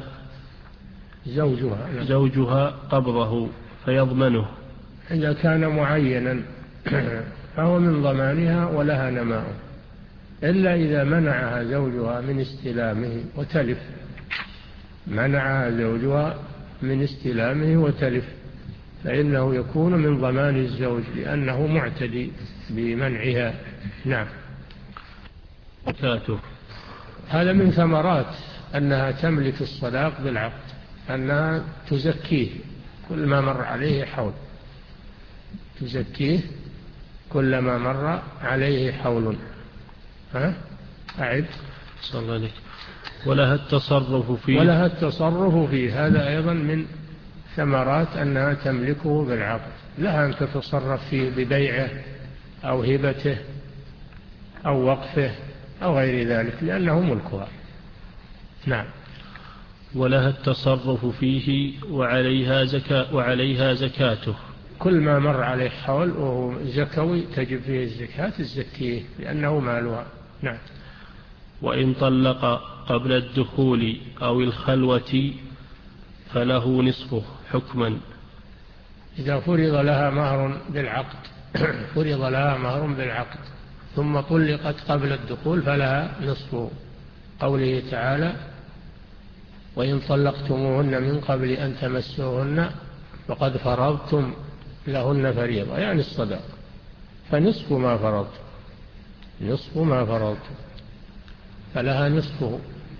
زوجها زوجها قبضه فيضمنه. إذا كان معينا فهو من ضمانها ولها نماؤه، إلا إذا منعها زوجها من استلامه وتلف، منعها زوجها من استلامه وتلف، فإنه يكون من ضمان الزوج لأنه معتدي بمنعها. نعم. زكاته. هذا من ثمرات أنها تملك الصداق بالعقد، أنها تزكيه كل ما مر عليه حول، تزكيه كلما مر عليه حول. ها؟ أعد. صلى الله عليه. ولها التصرف فيه. ولها التصرف فيه، هذا أيضا من ثمرات أنها تملكه بالعقد، لها أن تتصرف فيه ببيعه أو هبته أو وقفه أو غير ذلك، لأنه ملكها. نعم. ولها التصرف فيه وعليها زكاة وعليها زكاته. كل ما مر عليه حول وهو زكوي تجب فيه الزكاة تزكيه لأنه مالها. نعم. وإن طلق قبل الدخول أو الخلوة فله نصفه حكما. إذا فرض لها مهر بالعقد فرض لها مهر بالعقد ثم طلقت قبل الدخول فلها نصفه، قوله تعالى وإن طلقتموهن من قبل أن تمسوهن فقد فرضتم لهن فريضة، يعني الصداق. فنصف ما فرضت، نصف ما فرضت، فلها نصفه.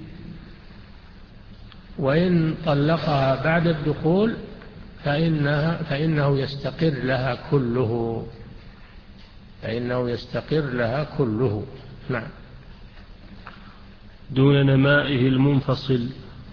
وإن طلقها بعد الدخول فإنها فإنه يستقر لها كله، فإنه يستقر لها كله. نعم. دون نمائه المنفصل.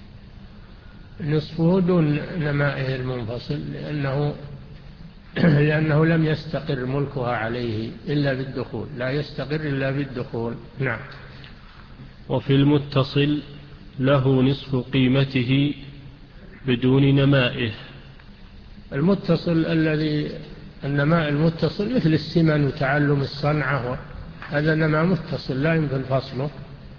نصفه دون نمائه المنفصل، لأنه لأنه لم يستقر ملكها عليه إلا بالدخول، لا يستقر إلا بالدخول. نعم. وفي المتصل له نصف قيمته بدون نمائه. المتصل الذي النماء المتصل مثل السمن وتعلم الصنعة، هذا نماء متصل لا يمكن فصله،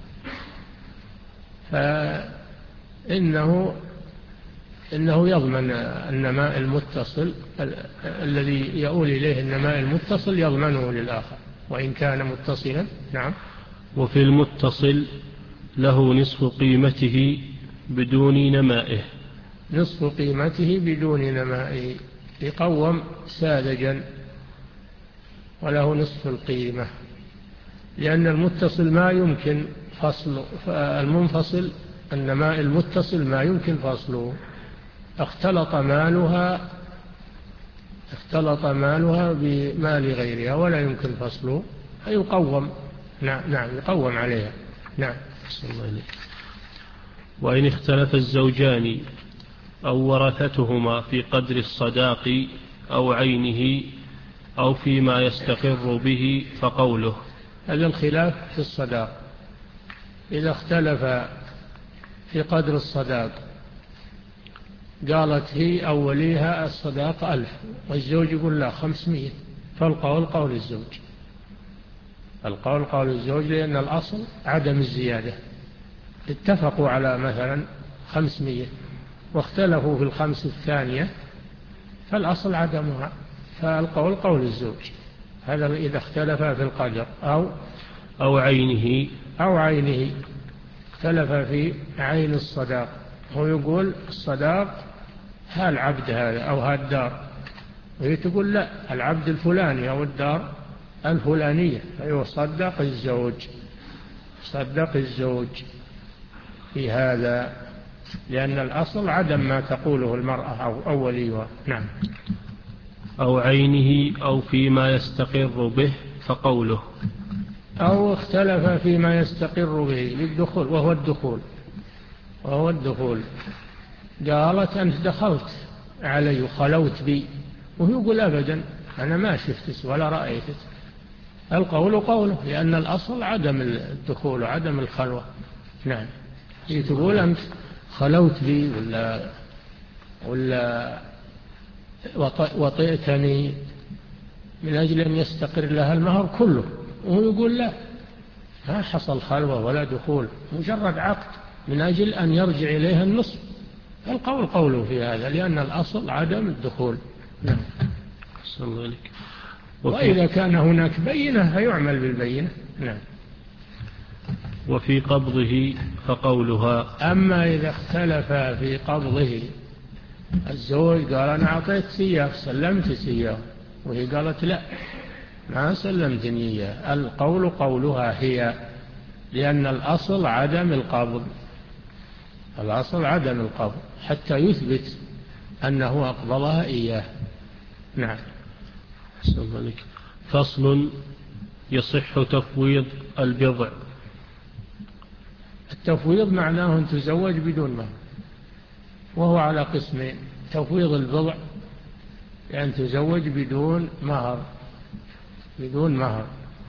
فإنه إنه يضمن النماء المتصل الذي يؤول إليه النماء المتصل يضمنه للآخر وإن كان متصلا. نعم. وفي المتصل له نصف قيمته بدون نمائه. نصف قيمته بدون نمائه، يقوم ساذجا وله نصف القيمة، لأن المتصل ما يمكن فصل المنفصل، النماء المتصل ما يمكن فصله، اختلط مالها اختلط مالها بمال غيرها ولا يمكن فصله، فيقوم. نعم نعم يقوم عليها. نعم. وإن اختلف الزوجان أو ورثتهما في قدر الصداق أو عينه أو فيما يستقر به فقوله. هذا الخلاف في الصداق، إذا اختلف في قدر الصداق، قالت هي أو وليها الصداق ألف والزوج يقول لا خمسمية، فالقول قول الزوج، القول قول الزوج، لأن الأصل عدم الزيادة. اتفقوا على مثلا خمسمية واختلفوا في الخمس الثانية، فالأصل عدمها، فالقول قول الزوج. هذا إذا اختلف في القدر أو أو عينه أو عينه، اختلف في عين الصداق، هو يقول الصداق ها العبد هذا أو ها الدار، وهي تقول لا العبد الفلاني أو الدار الفلانية، فيصدق الزوج، صدق الزوج في هذا، لأن الأصل عدم ما تقوله المرأة أو, أو وليها. نعم. أو عينه أو فيما يستقر به فقوله. أو اختلف فيما يستقر به للدخول، وهو الدخول وهو الدخول قالت أنت دخلت علي وخلوت بي، وهو يقول أبدا أنا ما شفتك ولا رأيتك، القول قوله، لأن الأصل عدم الدخول وعدم الخلوة. نعم. هي تقول أنت خلوت بي ولا ولا وطئتني من أجل أن يستقر لها المهر كله، وهو يقول لا ما حصل خلوة ولا دخول، مجرد عقد من أجل أن يرجع إليها النصف، القول قوله في هذا، لأن الأصل عدم الدخول. نعم. وإذا كان هناك بينة فيعمل بالبينة. نعم. وفي قبضه فقولها. أما إذا اختلف في قبضه، الزوج قال أنا أعطيت سياف سلمت سياف، وهي قالت لا ما سلمتني إياه، القول قولها هي، لأن الأصل عدم القبض، الأصل عدم القبض حتى يثبت أنه أقبضها إياه. نعم. فصل. يصح تفويض البضع. التفويض معناه أن تزوج بدون مهر، وهو على قسمين: تفويض البضع يعني تزوج بدون مهر، بدون مهر،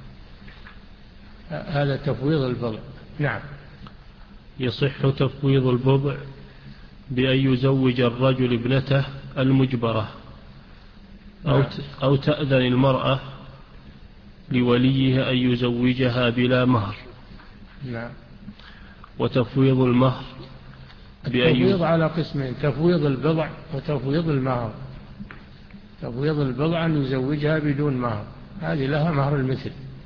هذا تفويض البضع. نعم. يصح تفويض البضع بأن يزوج الرجل ابنته المجبرة أو, أو تأذن المرأة لوليها أن يزوجها بلا مهر. نعم. وتفويض المهر التفويض على قسمين: تفويض البضع وتفويض المهر. تفويض البضع أن يزوجها بدون مهر، هذه لها مهر المثل.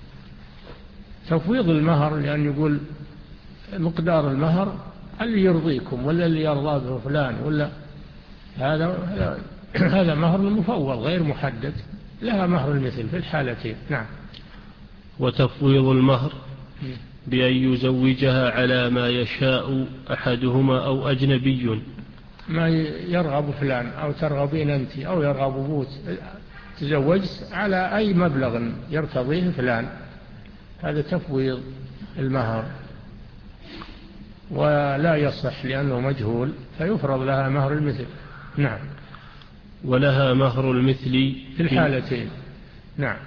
تفويض المهر لأن يقول مقدار المهر اللي يرضيكم ولا اللي يرضى به فلان، ولا هذا هذا مهر مفوض غير محدد، لها مهر المثل في الحالتين. نعم. وتفويض المهر بأن يزوجها على ما يشاء أحدهما أو أجنبي، ما يرغب فلان أو ترغبين أنت أو يرغب أبوك، تزوجت على أي مبلغ يرتضيه فلان، هذا تفويض المهر، ولا يصح لأنه مجهول، فيفرض لها مهر المثل. نعم. ولها مهر المثل في الحالتين. نعم.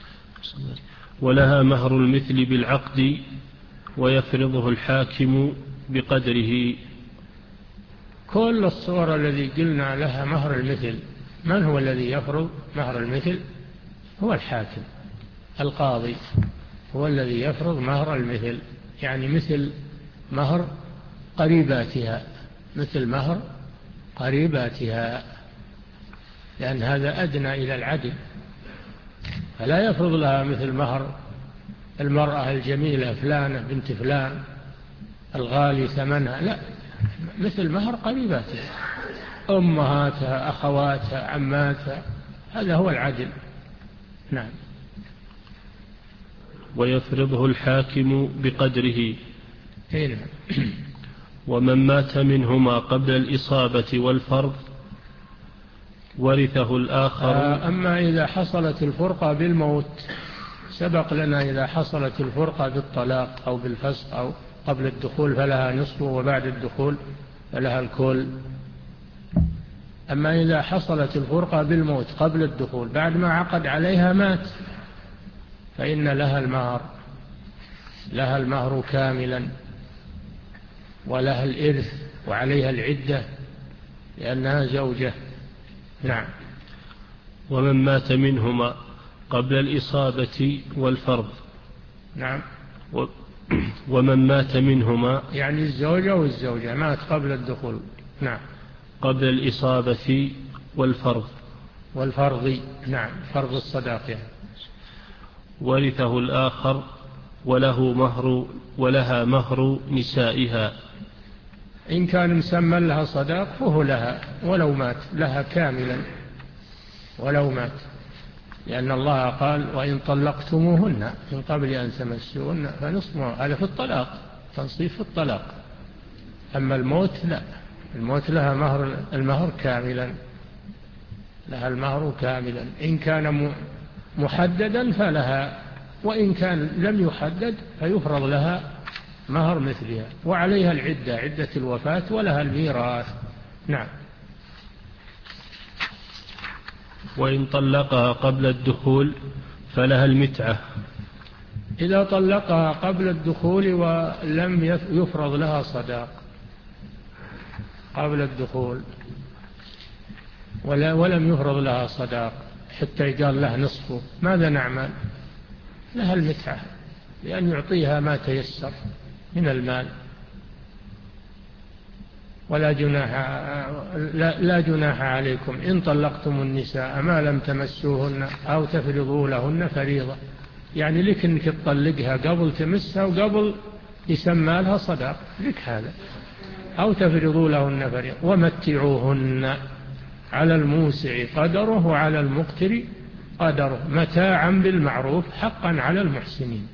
ولها مهر المثل بالعقد ويفرضه الحاكم بقدره. كل الصور الذي قلنا لها مهر المثل، من هو الذي يفرض مهر المثل؟ هو الحاكم القاضي، هو الذي يفرض مهر المثل، يعني مثل مهر قريباتها، مثل مهر قريباتها، لأن هذا أدنى إلى العدل، فلا يفرض لها مثل مهر المرأة الجميلة فلانة بنت فلان الغالي ثمنها، لا، مثل مهر قريباتها، أمهاتها، أخواتها، عماتها، هذا هو العدل. نعم. ويفرضه الحاكم بقدره. هنا. ومن مات منهما قبل الإصابة والفرض ورثه الآخر. أما إذا حصلت الفرقة بالموت، سبق لنا إذا حصلت الفرقة بالطلاق أو بالفسق أو قبل الدخول فلها نصف، وبعد الدخول فلها الكل. أما إذا حصلت الفرقة بالموت قبل الدخول بعد ما عقد عليها مات، فإن لها المهر، لها المهر كاملا، ولها الإرث، وعليها العدة لأنها زوجة. نعم. ومن مات منهما قبل الإصابة والفرض. نعم. و... ومن مات منهما يعني الزوجة والزوجة مات قبل الدخول. نعم. قبل الإصابة والفرض. والفرض. نعم، فرض الصداق يعني. ورثه الآخر وله مهر ولها مهر نسائها. إن كان مسمى لها صداق فهو لها ولو مات، لها كاملا ولو مات، لأن الله قال وإن طلقتموهن من قبل أن تمسوهن فنصف، هذا في الطلاق، تنصيف في الطلاق. أما الموت لا، الموت لها مهر، المهر كاملا، لها المهر كاملا، إن كان محددا فلها، وإن كان لم يحدد فيفرض لها مهر مثلها، وعليها العدة، عدة الوفاة، ولها الميراث. نعم. وإن طلقها قبل الدخول فلها المتعة. إذا طلقها قبل الدخول ولم يفرض لها صداق قبل الدخول، ولا ولم يفرض لها صداق حتى يقال له نصفه، ماذا نعمل؟ لها المتعة، لأن يعطيها ما تيسر من المال، ولا جناح لا, لا جناح عليكم إن طلقتم النساء ما لم تمسوهن أو تفرضوا لهن فريضة، يعني لك أنك تطلقها قبل تمسها وقبل يسمى لها صداق، لك هذا، أو تفرضوا لهن فريضة. ومتعوهن على الموسع قدره وعلى المقتر قدره متاعا بالمعروف حقا على المحسنين.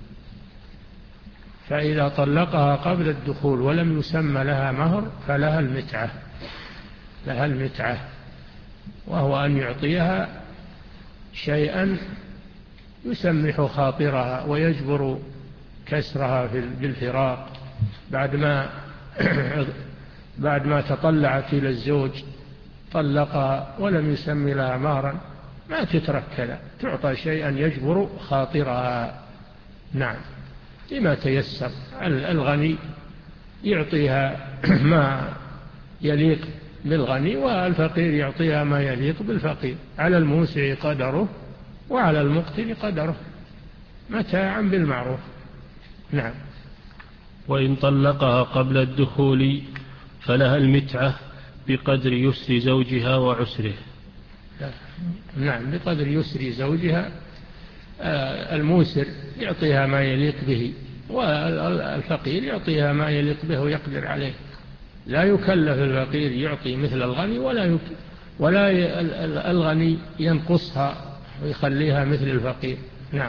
فإذا طلقها قبل الدخول ولم يسمى لها مهر فلها المتعة، لها المتعة، وهو أن يعطيها شيئا يسمح خاطرها ويجبر كسرها بالفراق بعد ما بعد ما تطلعت إلى الزوج، طلقها ولم يسمي لها مهرا، ما تترك كذا، تعطى شيئا يجبر خاطرها. نعم، لما تيسر. الغني يعطيها ما يليق بالغني، والفقير يعطيها ما يليق بالفقير، على الموسع قدره وعلى المقتر قدره متاعا بالمعروف. نعم. وإن طلقها قبل الدخول فلها المتعة بقدر يسر زوجها وعسره. نعم، بقدر يسر زوجها. الموسر يعطيها ما يليق به، والفقير يعطيها ما يليق به ويقدر عليه. لا يكلف الفقير يعطي مثل الغني، ولا يك... ولا الغني ينقصها ويخليها مثل الفقير. نعم.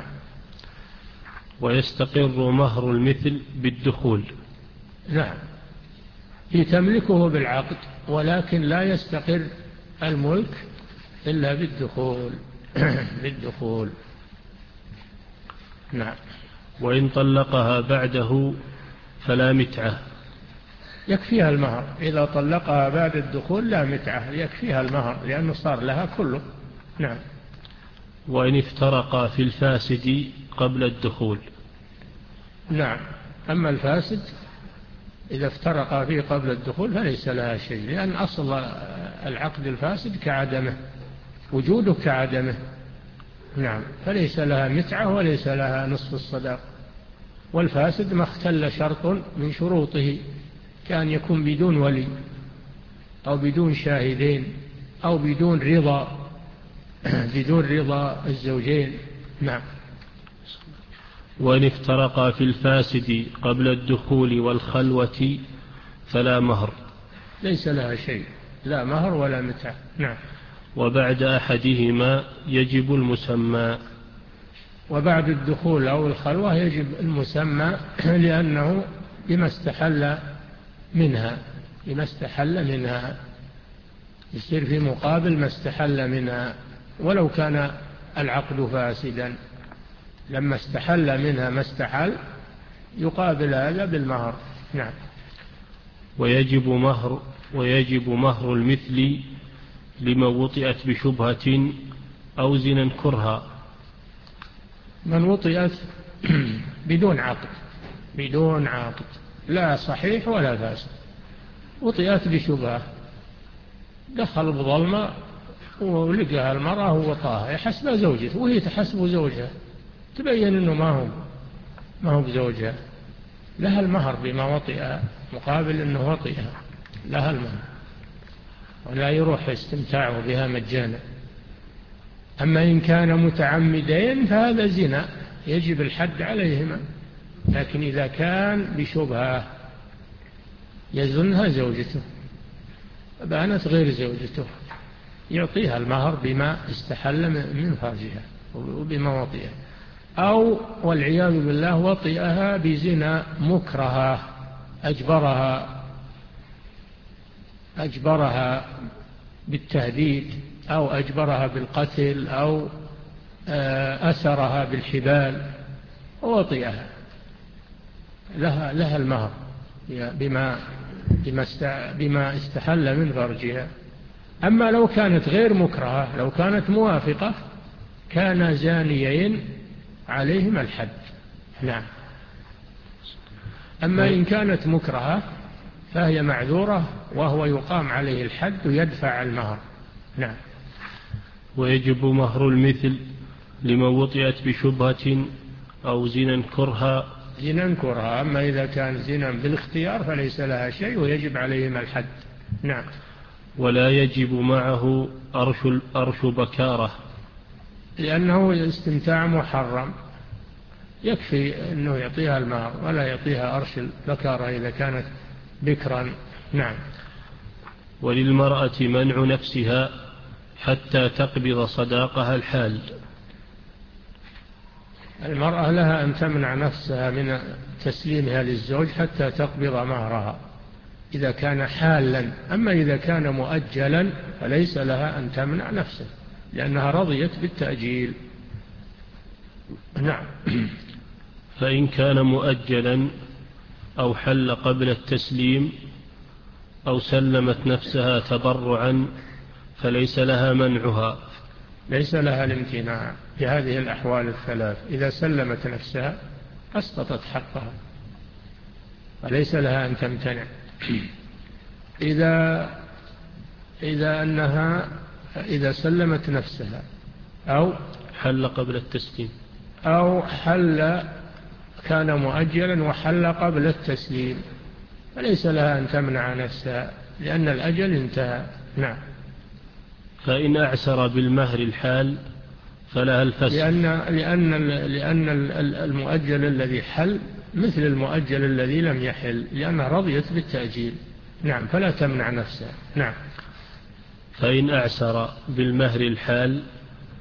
ويستقر مهر المثل بالدخول. نعم، هي تملكه بالعقد، ولكن لا يستقر الملك إلا بالدخول. بالدخول. نعم. وإن طلقها بعده فلا متعة. يكفيها المهر. إذا طلقها بعد الدخول لا متعة، يكفيها المهر لأنه صار لها كله. نعم. وإن افترقا في الفاسد قبل الدخول. نعم. أما الفاسد إذا افترقا فيه قبل الدخول فليس لها شيء، لأن أصل العقد الفاسد كعدمه، وجوده كعدمه. نعم. فليس لها متعة وليس لها نصف الصداق. والفاسد ما اختل شرط من شروطه، كان يكون بدون ولي أو بدون شاهدين أو بدون رضا بدون رضا الزوجين. نعم. وإن افترقا في الفاسد قبل الدخول والخلوة فلا مهر. ليس لها شيء، لا مهر ولا متعة. نعم. وبعد أحدهما يجب المسمى. وبعد الدخول أو الخلوة يجب المسمى، لأنه بما استحل منها بما استحل منها يصير في مقابل ما استحل منها، ولو كان العقد فاسدا لما استحل منها ما استحل يقابل هذا بالمهر. نعم. ويجب مهر ويجب مهر المثل لمن وطئت بشبهة أو زنا كرها. من وطئت بدون عقد بدون عقد لا صحيح ولا فاسد، وطئت بشبهة، دخل بظلمة ولقاها المرأة ووطاها يحسب زوجته وهي تحسب زوجها، تبين أنه ما هو ما هو بزوجها، لها المهر بما وطئها مقابل أنه وطئها، لها المهر، ولا يروح استمتاعه بها مجانا. أما إن كان متعمدين فهذا زنا يجب الحد عليهما، لكن إذا كان بشبهة يظنها زوجته بانت غير زوجته يعطيها المهر بما استحل من فرجها وبما وطئها، أو والعياذ بالله وطئها بزنا مكرها، أجبرها أجبرها بالتهديد أو أجبرها بالقتل أو أسرها بالحبال ووطئها، لها, لها المهر بما, بما استحل من فرجها. أما لو كانت غير مكرهة، لو كانت موافقة كان زانيين عليهما الحد. نعم. أما إن كانت مكرهة فهي معذورة وهو يقام عليه الحد ويدفع المهر. نعم. ويجب مهر المثل لمن وطئت بشبهة أو زنا كرها. زنا كرها. أما إذا كان زنا بالاختيار فليس لها شيء ويجب عليهما الحد. نعم. ولا يجب معه أرش, أرش بكارة، لأنه استمتاع محرم، يكفي أنه يعطيها المهر ولا يعطيها أرش البكارة إذا كانت بكرا. نعم. وللمرأة منع نفسها حتى تقبض صداقها الحال. المرأة لها أن تمنع نفسها من تسليمها للزوج حتى تقبض مهرها إذا كان حالا. أما إذا كان مؤجلا فليس لها أن تمنع نفسها لأنها رضيت بالتأجيل. نعم. فإن كان مؤجلا أو حل قبل التسليم أو سلمت نفسها تبرعا فليس لها منعها. ليس لها الامتناع في هذه الأحوال الثلاث. إذا سلمت نفسها أسقطت حقها فليس لها أن تمتنع. إذا إذا أنها إذا سلمت نفسها أو حل قبل التسليم أو حل كان مؤجلا وحل قبل التسليم فليس لها أن تمنع نفسها لأن الأجل انتهى. نعم. فإن أعسر بالمهر الحال فلها الفسخ، لأن, لأن, لأن المؤجل الذي حل مثل المؤجل الذي لم يحل لأنها رضيت بالتأجيل. نعم. فلا تمنع نفسها. نعم. فإن أعسر بالمهر الحال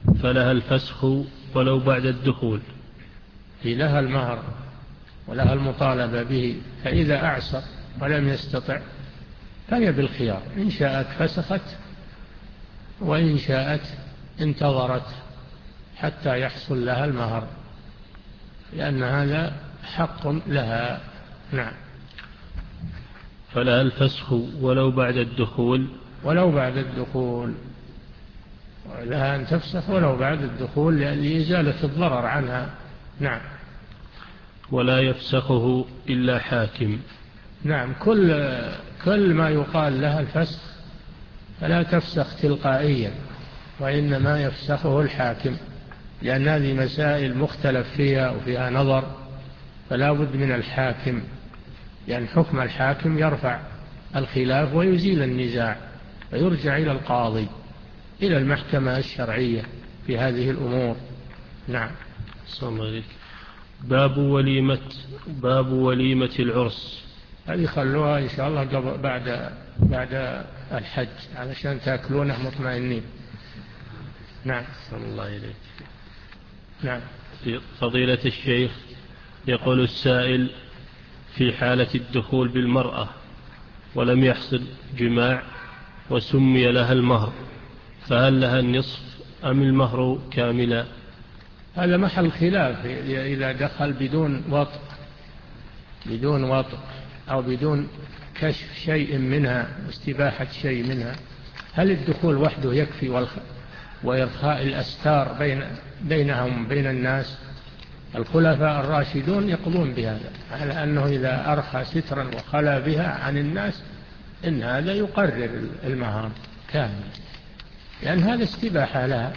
فلها الفسخ ولو بعد الدخول. هي لها المهر ولها المطالبة به، فإذا أعسر ولم يستطع فهي بالخيار، إن شاءت فسخت وإن شاءت انتظرت حتى يحصل لها المهر، لأن هذا حق لها. نعم. فلها الفسخ ولو بعد الدخول. ولو بعد الدخول لها أن تفسخ ولو بعد الدخول لإزالة الضرر عنها. نعم. ولا يفسخه إلا حاكم. نعم. كل كل ما يقال لها الفسخ فلا تفسخ تلقائيا، وإنما يفسخه الحاكم، لأن هذه مسائل مختلف فيها وفيها نظر، فلا بد من الحاكم، لأن حكم الحاكم يرفع الخلاف ويزيل النزاع، ويرجع إلى القاضي، إلى المحكمة الشرعية في هذه الأمور. نعم. صلى الله عليه. باب وليمة باب وليمة العرس. هذه خلوها إن شاء الله قبل بعد بعد الحج علشان تأكلونه مطمئنين. نعم. صلى الله عليه. نعم. فضيلة الشيخ، يقول السائل: في حالة الدخول بالمرأة ولم يحصل جماع وسمي لها المهر، فهل لها النصف أم المهر كاملا؟ هذا محل خلاف. إذا دخل بدون وطء بدون وطء أو بدون كشف شيء منها واستباحة شيء منها، هل الدخول وحده يكفي وإرخاء الأستار بين بينهم بين الناس؟ الخلفاء الراشدون يقضون بهذا، على أنه إذا أرخى سترا وخلى بها عن الناس إن هذا يقرر المهر كامل، لأن هذا استباحة لها.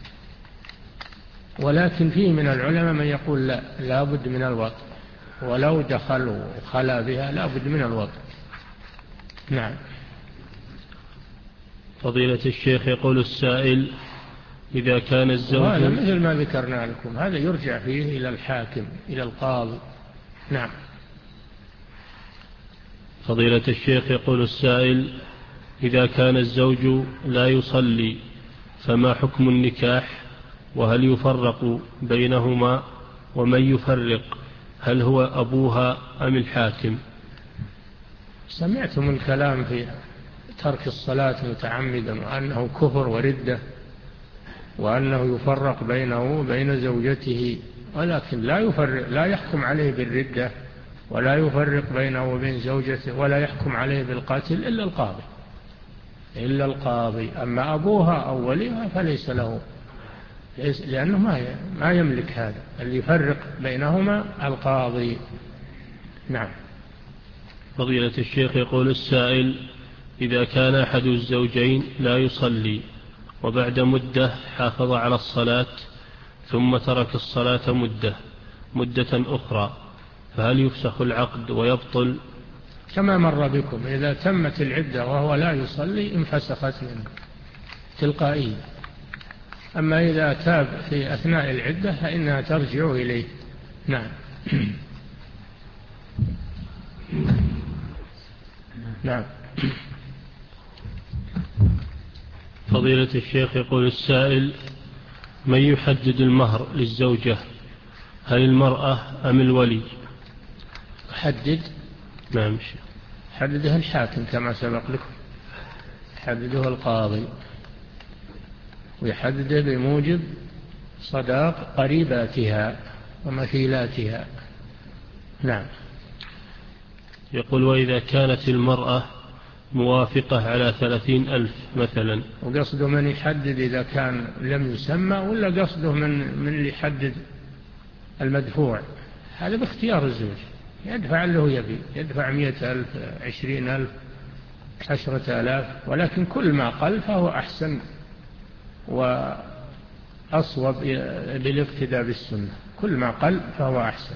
ولكن فيه من العلماء من يقول لا، لا بد من الوطء، ولو دخل وخلى بها لا بد من الوطء. نعم. فضيلة الشيخ، يقول السائل: إذا كان الزوج، وهذا مثل ما ذكرنا لكم، هذا يرجع فيه إلى الحاكم، إلى القاضي. نعم. فضيلة الشيخ، يقول السائل: إذا كان الزوج لا يصلي فما حكم النكاح؟ وهل يفرق بينهما؟ ومن يفرق، هل هو أبوها أم الحاكم؟ سمعتم الكلام في ترك الصلاة متعمدا وأنه كفر وردة، وأنه يفرق بينه وبين زوجته، ولكن لا يفرق، لا يحكم عليه بالردة، ولا يفرق بينه وبين زوجته، ولا يحكم عليه بالقتل إلا القاضي إلا القاضي. أما أبوها أو وليها فليس له، لأنه ما ما يملك هذا. اللي يفرق بينهما القاضي. نعم. فضيلة الشيخ، يقول السائل: إذا كان أحد الزوجين لا يصلي وبعد مدة حافظ على الصلاة ثم ترك الصلاة مدة مدة أخرى، فهل يفسخ العقد ويبطل؟ كما مر بكم، إذا تمت العدة وهو لا يصلي انفسخت منه تلقائيا. أما إذا تاب في أثناء العدة فإنها ترجع إليه. نعم. نعم. فضيلة الشيخ، يقول السائل: من يحدد المهر للزوجة؟ هل المرأة أم الولي؟ حدد. نعم. حدده الحاكم كما سبق لكم، حدده القاضي، ويحدده بموجب صداق قريباتها ومثيلاتها. نعم. يقول: وإذا كانت المرأة موافقة على ثلاثين ألف مثلا. وقصده من يحدد إذا كان لم يسمى، ولا قصده من من اللي يحدد المدفوع؟ هذا باختيار الزوج، يدفع له يبي، يدفع مئة ألف، عشرين ألف، عشرة آلاف، ولكن كل ما قل فهو أحسن وأصوب بالاقتداء بالسنة. كل ما قل فهو أحسن.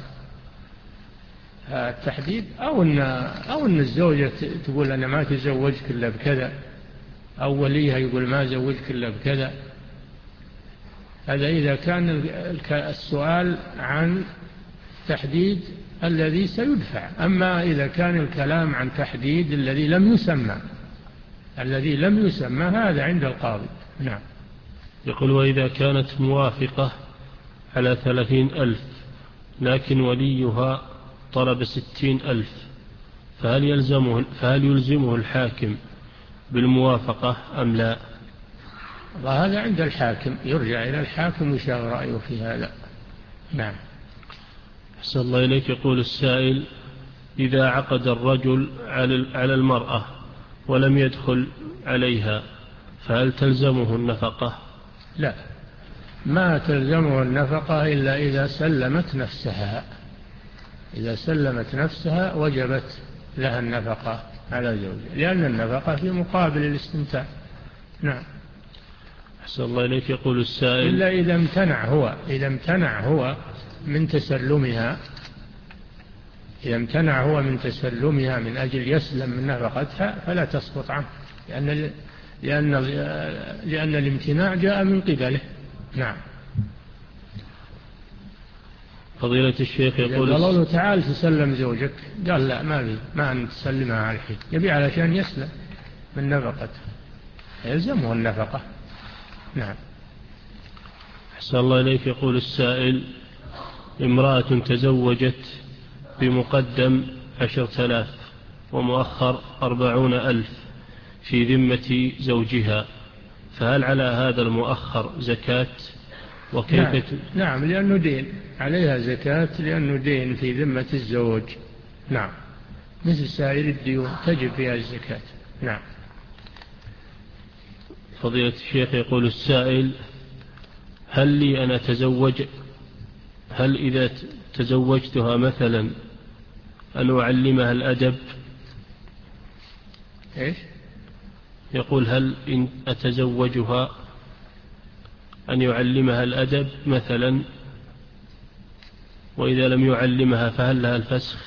التحديد أو أن أو أن الزوجة تقول أنا ما تزوجك إلا بكذا، أو وليها يقول ما زوجك إلا بكذا. هذا إذا كان السؤال عن تحديد الذي سيدفع. أما إذا كان الكلام عن تحديد الذي لم يسمى الذي لم يسمى هذا عند القاضي. نعم. يقول: وإذا كانت موافقة على ثلاثين ألف لكن وليها طلب ستين ألف، فهل يلزمه, فهل يلزمه الحاكم بالموافقة أم لا؟ وهذا عند الحاكم، يرجع إلى الحاكم ويشاور رأيه في هذا. نعم. أحسن الله إليك. يقول السائل: إذا عقد الرجل على المرأة ولم يدخل عليها فهل تلزمه النفقة؟ لا، ما تلزمه النفقة إلا إذا سلمت نفسها. إذا سلمت نفسها وجبت لها النفقة على زوجها، لأن النفقة في مقابل الاستمتاع. نعم. أحسن الله إليك. يقول السائل: إلا إذا امتنع هو إذا امتنع هو من تسلمها إذا امتنع هو من تسلمها من أجل يسلم من نفقتها فلا تسقط عنه، لأن لأن لأن الامتناع جاء من قبله. نعم. فضيلة الشيخ يقول: قال الله تعالى تسلم زوجك، قال لا، ما بي ما أن تسلمها على الحين، يبي علشان يسلم من نفقته يلزمه النفقة. نعم. أحسن الله إليك. يقول السائل: امرأة تزوجت بمقدم عشرة آلاف ومؤخر أربعون ألف في ذمة زوجها، فهل على هذا المؤخر زكاة؟ وكيف؟ نعم. نعم، لأنه دين عليها زكاة، لأنه دين في ذمة الزوج. نعم، مثل سائر الديون تجب فيها الزكاة. نعم. فضيلة الشيخ يقول السائل: هل لي أنا تزوج هل إذا تزوجتها مثلا أن أعلمها الأدب؟ إيش؟ يقول: هل إن أتزوجها أن يعلمها الأدب مثلا، وإذا لم يعلمها فهل لها الفسخ؟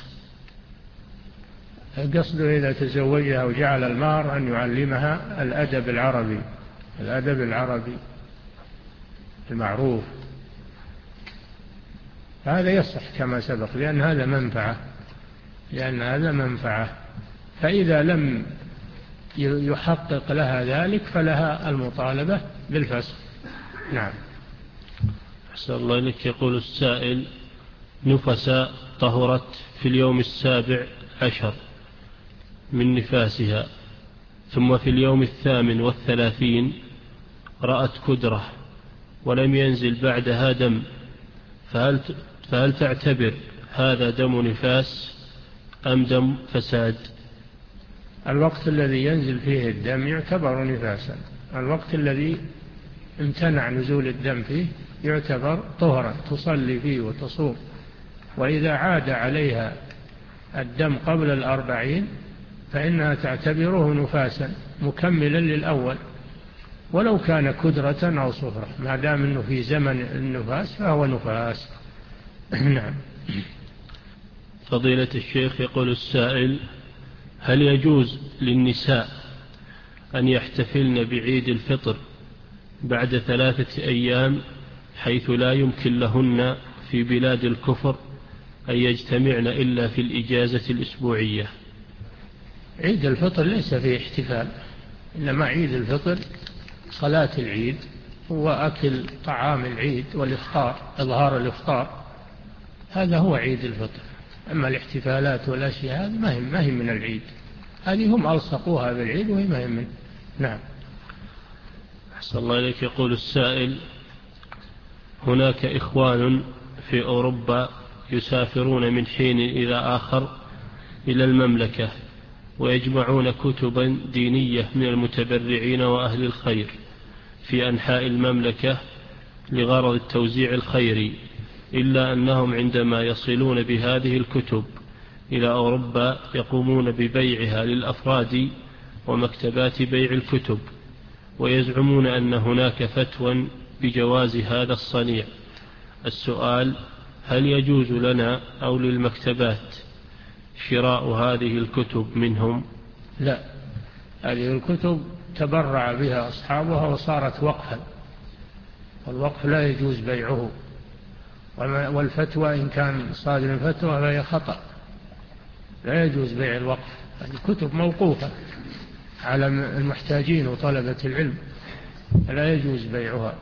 قصده إذا تزوجها وجعل المهر أن يعلمها الأدب العربي الأدب العربي المعروف، هذا يصح كما سبق، لأن هذا منفعة لأن هذا منفعة فإذا لم يحقق لها ذلك فلها المطالبة بالفسخ. نعم. أحسن الله إليك. يقول السائل: نفساء طهرت في اليوم السابع عشر من نفاسها، ثم في اليوم الثامن والثلاثين رأت كدرة ولم ينزل بعدها دم، فهل, فهل تعتبر هذا دم نفاس أم دم فساد؟ الوقت الذي ينزل فيه الدم يعتبر نفاسا، الوقت الذي امتنع نزول الدم فيه يعتبر طهرا تصلي فيه وتصوم، وإذا عاد عليها الدم قبل الأربعين فإنها تعتبره نفاسا مكملا للأول، ولو كان كدرة أو صفرة، ما دام أنه في زمن النفاس فهو نفاس. نعم. فضيلة الشيخ يقول السائل: هل يجوز للنساء أن يحتفلن بعيد الفطر بعد ثلاثة أيام حيث لا يمكن لهن في بلاد الكفر أن يجتمعن إلا في الإجازة الأسبوعية؟ عيد الفطر ليس فيه احتفال، إنما عيد الفطر صلاة العيد وأكل طعام العيد والإفطار، إظهار الإفطار، هذا هو عيد الفطر. أما الاحتفالات والأشياء هذه ما هي ما هي من العيد، هذه هم ألصقوها بالعيد وهي ما هي من. نعم. أحسن الله إليك. يقول السائل: هناك إخوان في أوروبا يسافرون من حين إلى آخر إلى المملكة ويجمعون كتبا دينية من المتبرعين وأهل الخير في أنحاء المملكة لغرض التوزيع الخيري، إلا أنهم عندما يصلون بهذه الكتب إلى أوروبا يقومون ببيعها للأفراد ومكتبات بيع الكتب، ويزعمون أن هناك فتوى بجواز هذا الصنيع. السؤال: هل يجوز لنا أو للمكتبات شراء هذه الكتب منهم؟ لا، هذه الكتب تبرع بها أصحابها وصارت وقفا، والوقف لا يجوز بيعه، والفتوى إن كان صادر الفتوى فهي خطأ، لا يجوز بيع الوقف. هذه كتب موقوفة على المحتاجين وطلبة العلم، لا يجوز بيعها.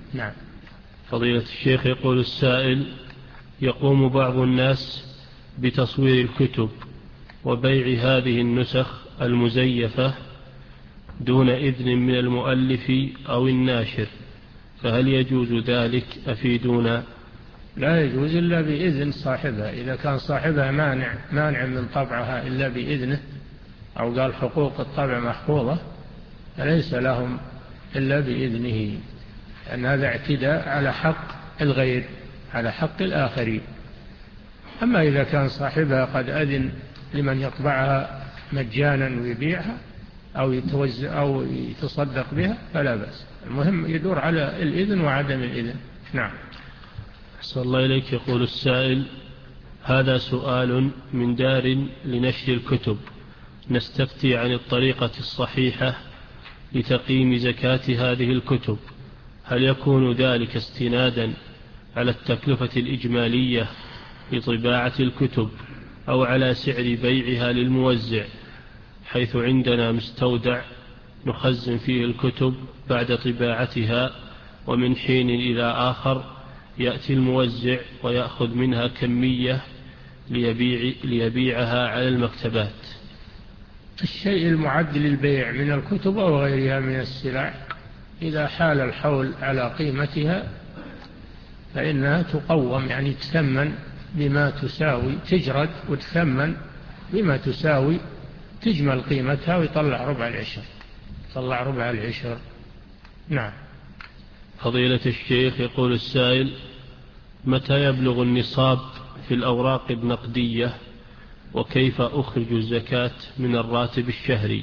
نعم. فضيلة الشيخ، يقول السائل: يقوم بعض الناس بتصوير الكتب وبيع هذه النسخ المزيفة دون إذن من المؤلف أو الناشر، فهل يجوز ذلك؟ أفيدونا. لا يجوز إلا بإذن صاحبها. إذا كان صاحبها مانع مانع من طبعها إلا بإذنه، أو قال حقوق الطبع محفوظة، فليس لهم إلا بإذنه، لأن هذا اعتداء على حق الغير، على حق الآخرين. أما إذا كان صاحبها قد أذن لمن يطبعها مجانا ويبيعها أو يتوزع أو يتصدق بها فلا بأس. المهم يدور على الإذن وعدم الإذن. نعم. أحسن الله إليك. يقول السائل: هذا سؤال من دار لنشر الكتب، نستفتي عن الطريقة الصحيحة لتقييم زكاة هذه الكتب، هل يكون ذلك استنادا على التكلفة الإجمالية لطباعة الكتب أو على سعر بيعها للموزع، حيث عندنا مستودع نخزن فيه الكتب بعد طباعتها، ومن حين إلى آخر يأتي الموزع ويأخذ منها كمية ليبيع ليبيعها على المكتبات؟ الشيء المعد للبيع من الكتب أو غيرها من السلع إذا حال الحول على قيمتها فإنها تقوم، يعني تثمن بما تساوي، تجرد وتثمن بما تساوي، تجمل قيمتها ويطلع ربع العشر، يطلع ربع العشر. نعم. فضيلة الشيخ، يقول السائل: متى يبلغ النصاب في الأوراق النقدية، وكيف أخرج الزكاة من الراتب الشهري؟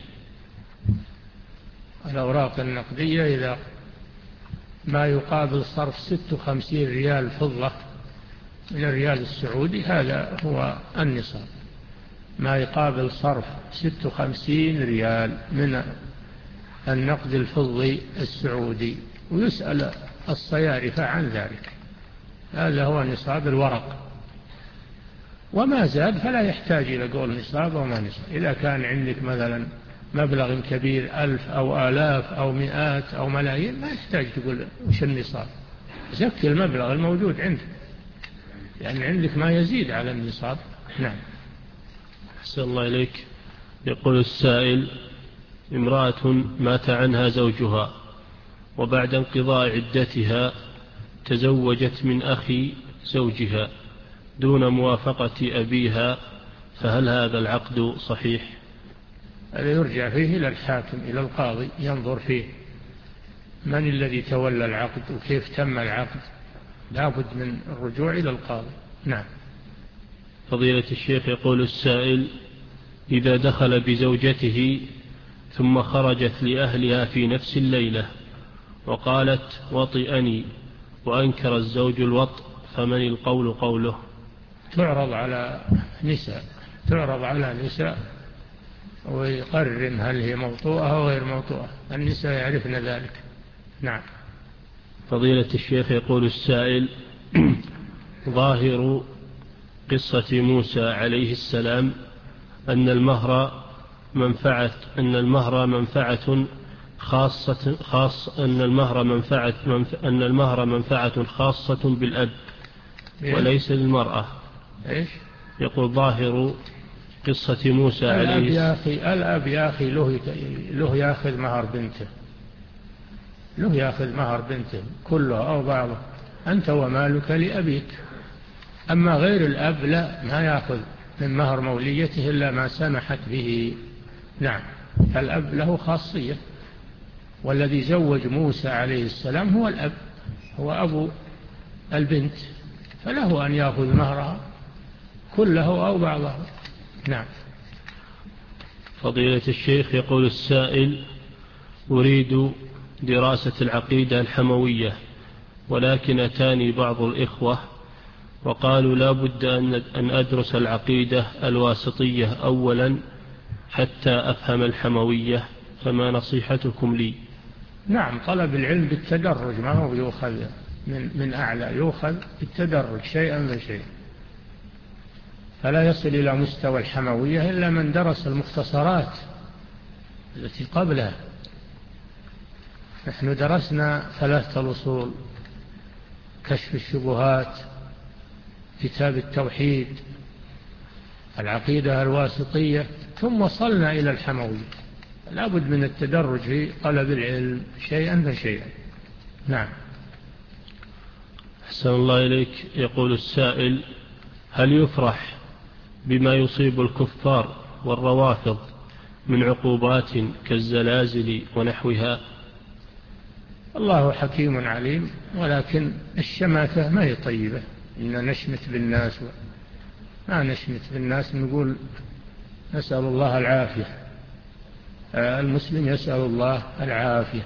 الأوراق النقدية إذا ما يقابل صرف ستة وخمسين ريال فضة من الريال السعودي، هذا هو النصاب. ما يقابل صرف ستة وخمسين ريال من النقد الفضي السعودي، ويسأل الصيارفة عن ذلك، هذا هو نصاب الورق. وما زاد فلا يحتاج إلى قول نصاب وما نصاب. إذا كان عندك مثلا مبلغ كبير، ألف أو آلاف أو مئات أو ملايين، ما يحتاج تقول وش النصاب، زكي المبلغ الموجود عندك، لأن يعني عندك ما يزيد على النصاب. نعم. أحسن الله إليك. يقول السائل: امرأة مات عنها زوجها، وبعد انقضاء عدتها تزوجت من أخي زوجها دون موافقة أبيها، فهل هذا العقد صحيح؟ هذا يرجع فيه إلى الحاكم، إلى القاضي، ينظر فيه من الذي تولى العقد وكيف تم العقد، لابد من الرجوع إلى القاضي. نعم. فضيلة الشيخ، يقول السائل: إذا دخل بزوجته ثم خرجت لأهلها في نفس الليلة وقالت وطئني، وأنكر الزوج الوطء، فمن القول قوله؟ تعرض على نساء، تعرض على نساء ويقرن هل هي موطوءة أو غير موطوءة، النساء يعرفن ذلك. نعم. فضيلة الشيخ، يقول السائل: ظاهر قصة موسى عليه السلام أن المهر منفعة أن المهر منفعة خاصة خاص أن المهر منفعة منف أن المهر منفعة خاصة بالأب وليس للمرأة. إيش؟ يقول: ظاهر قصة موسى عليه الأب يا أخي الأب يا أخي له له يأخذ مهر بنته، له يأخذ مهر بنته كله أو بعضه، أنت ومالك لأبيك. أما غير الأب لا، ما يأخذ من مهر موليته إلا ما سمحت به. نعم. فالأب له خاصية، والذي زوج موسى عليه السلام هو الأب، هو أبو البنت، فله أن يأخذ مهرها كله أو بعضه. نعم. فضيلة الشيخ، يقول السائل: أريد دراسة العقيدة الحموية، ولكن أتاني بعض الإخوة وقالوا لا بد أن أدرس العقيدة الواسطية أولا حتى أفهم الحموية، فما نصيحتكم لي؟ نعم. طلب العلم بالتدرج، ما هو يؤخذ من, من أعلى، يؤخذ بالتدرج شيئا فشيئا، فلا يصل إلى مستوى الحموية إلا من درس المختصرات التي قبلها. نحن درسنا ثلاثة الأصول كشف الشبهات، كتاب التوحيد، العقيدة الواسطية، ثم وصلنا إلى الحموية. لا بد من التدرج في طلب العلم شيئا فشيئا. نعم. أحسن الله إليك. يقول السائل: هل يفرح بما يصيب الكفار والروافض من عقوبات كالزلازل ونحوها؟ الله حكيم عليم، ولكن الشماتة ما هي طيبة. إن نشمت بالناس، ما نشمت بالناس، نقول نسأل الله العافية. المسلم يسأل الله العافية،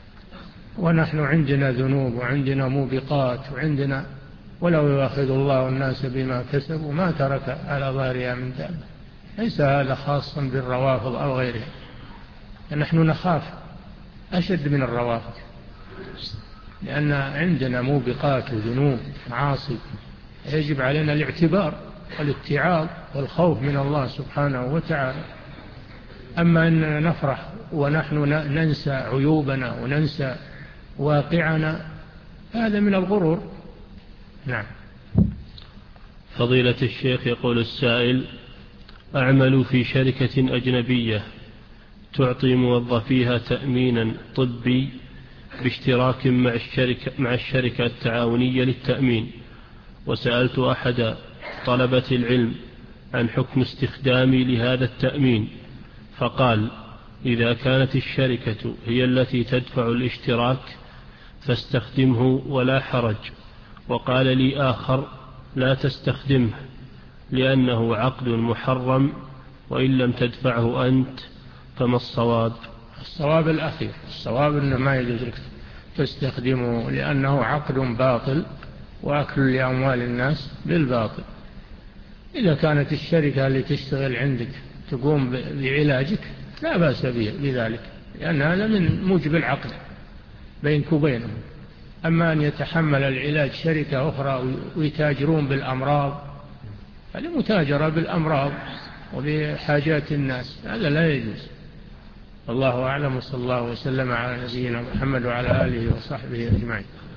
ونحن عندنا ذنوب وعندنا موبقات وعندنا، ولو يؤاخذ الله الناس بما كسبوا ما ترك على ظهرها من دابة. ليس هذا خاصا بالروافض أو غيرها، نحن نخاف أشد من الروافض، لأن عندنا موبقات وذنوب معاصي، يجب علينا الاعتبار والاتعاظ والخوف من الله سبحانه وتعالى. أما أننا نفرح ونحن ننسى عيوبنا وننسى واقعنا، هذا من الغرور. نعم. فضيلة الشيخ، يقول السائل: أعمل في شركة أجنبية تعطي موظفيها تأمينا طبي باشتراك مع الشركة, مع الشركة التعاونية للتأمين، وسألت أحد طلبة العلم عن حكم استخدامي لهذا التأمين، فقال: إذا كانت الشركة هي التي تدفع الاشتراك فاستخدمه ولا حرج. وقال لي آخر: لا تستخدمه لأنه عقد محرم، وإن لم تدفعه أنت فما الصواب؟ الصواب الأخير، الصواب أنه ما يجوز لك تستخدمه، لأنه عقد باطل وأكل لأموال الناس بالباطل. إذا كانت الشركة اللي تشتغل عندك تقوم بعلاجك لا بأس بذلك، لأن هذا من موجب العقد بينك وبينهم. أما أن يتحمل العلاج شركة أخرى ويتاجرون بالأمراض، فالمتاجرة بالأمراض وبحاجات الناس هذا لا يجوز. الله أعلم، وصلى الله وسلم على نبينا محمد وعلى آله وصحبه أجمعين.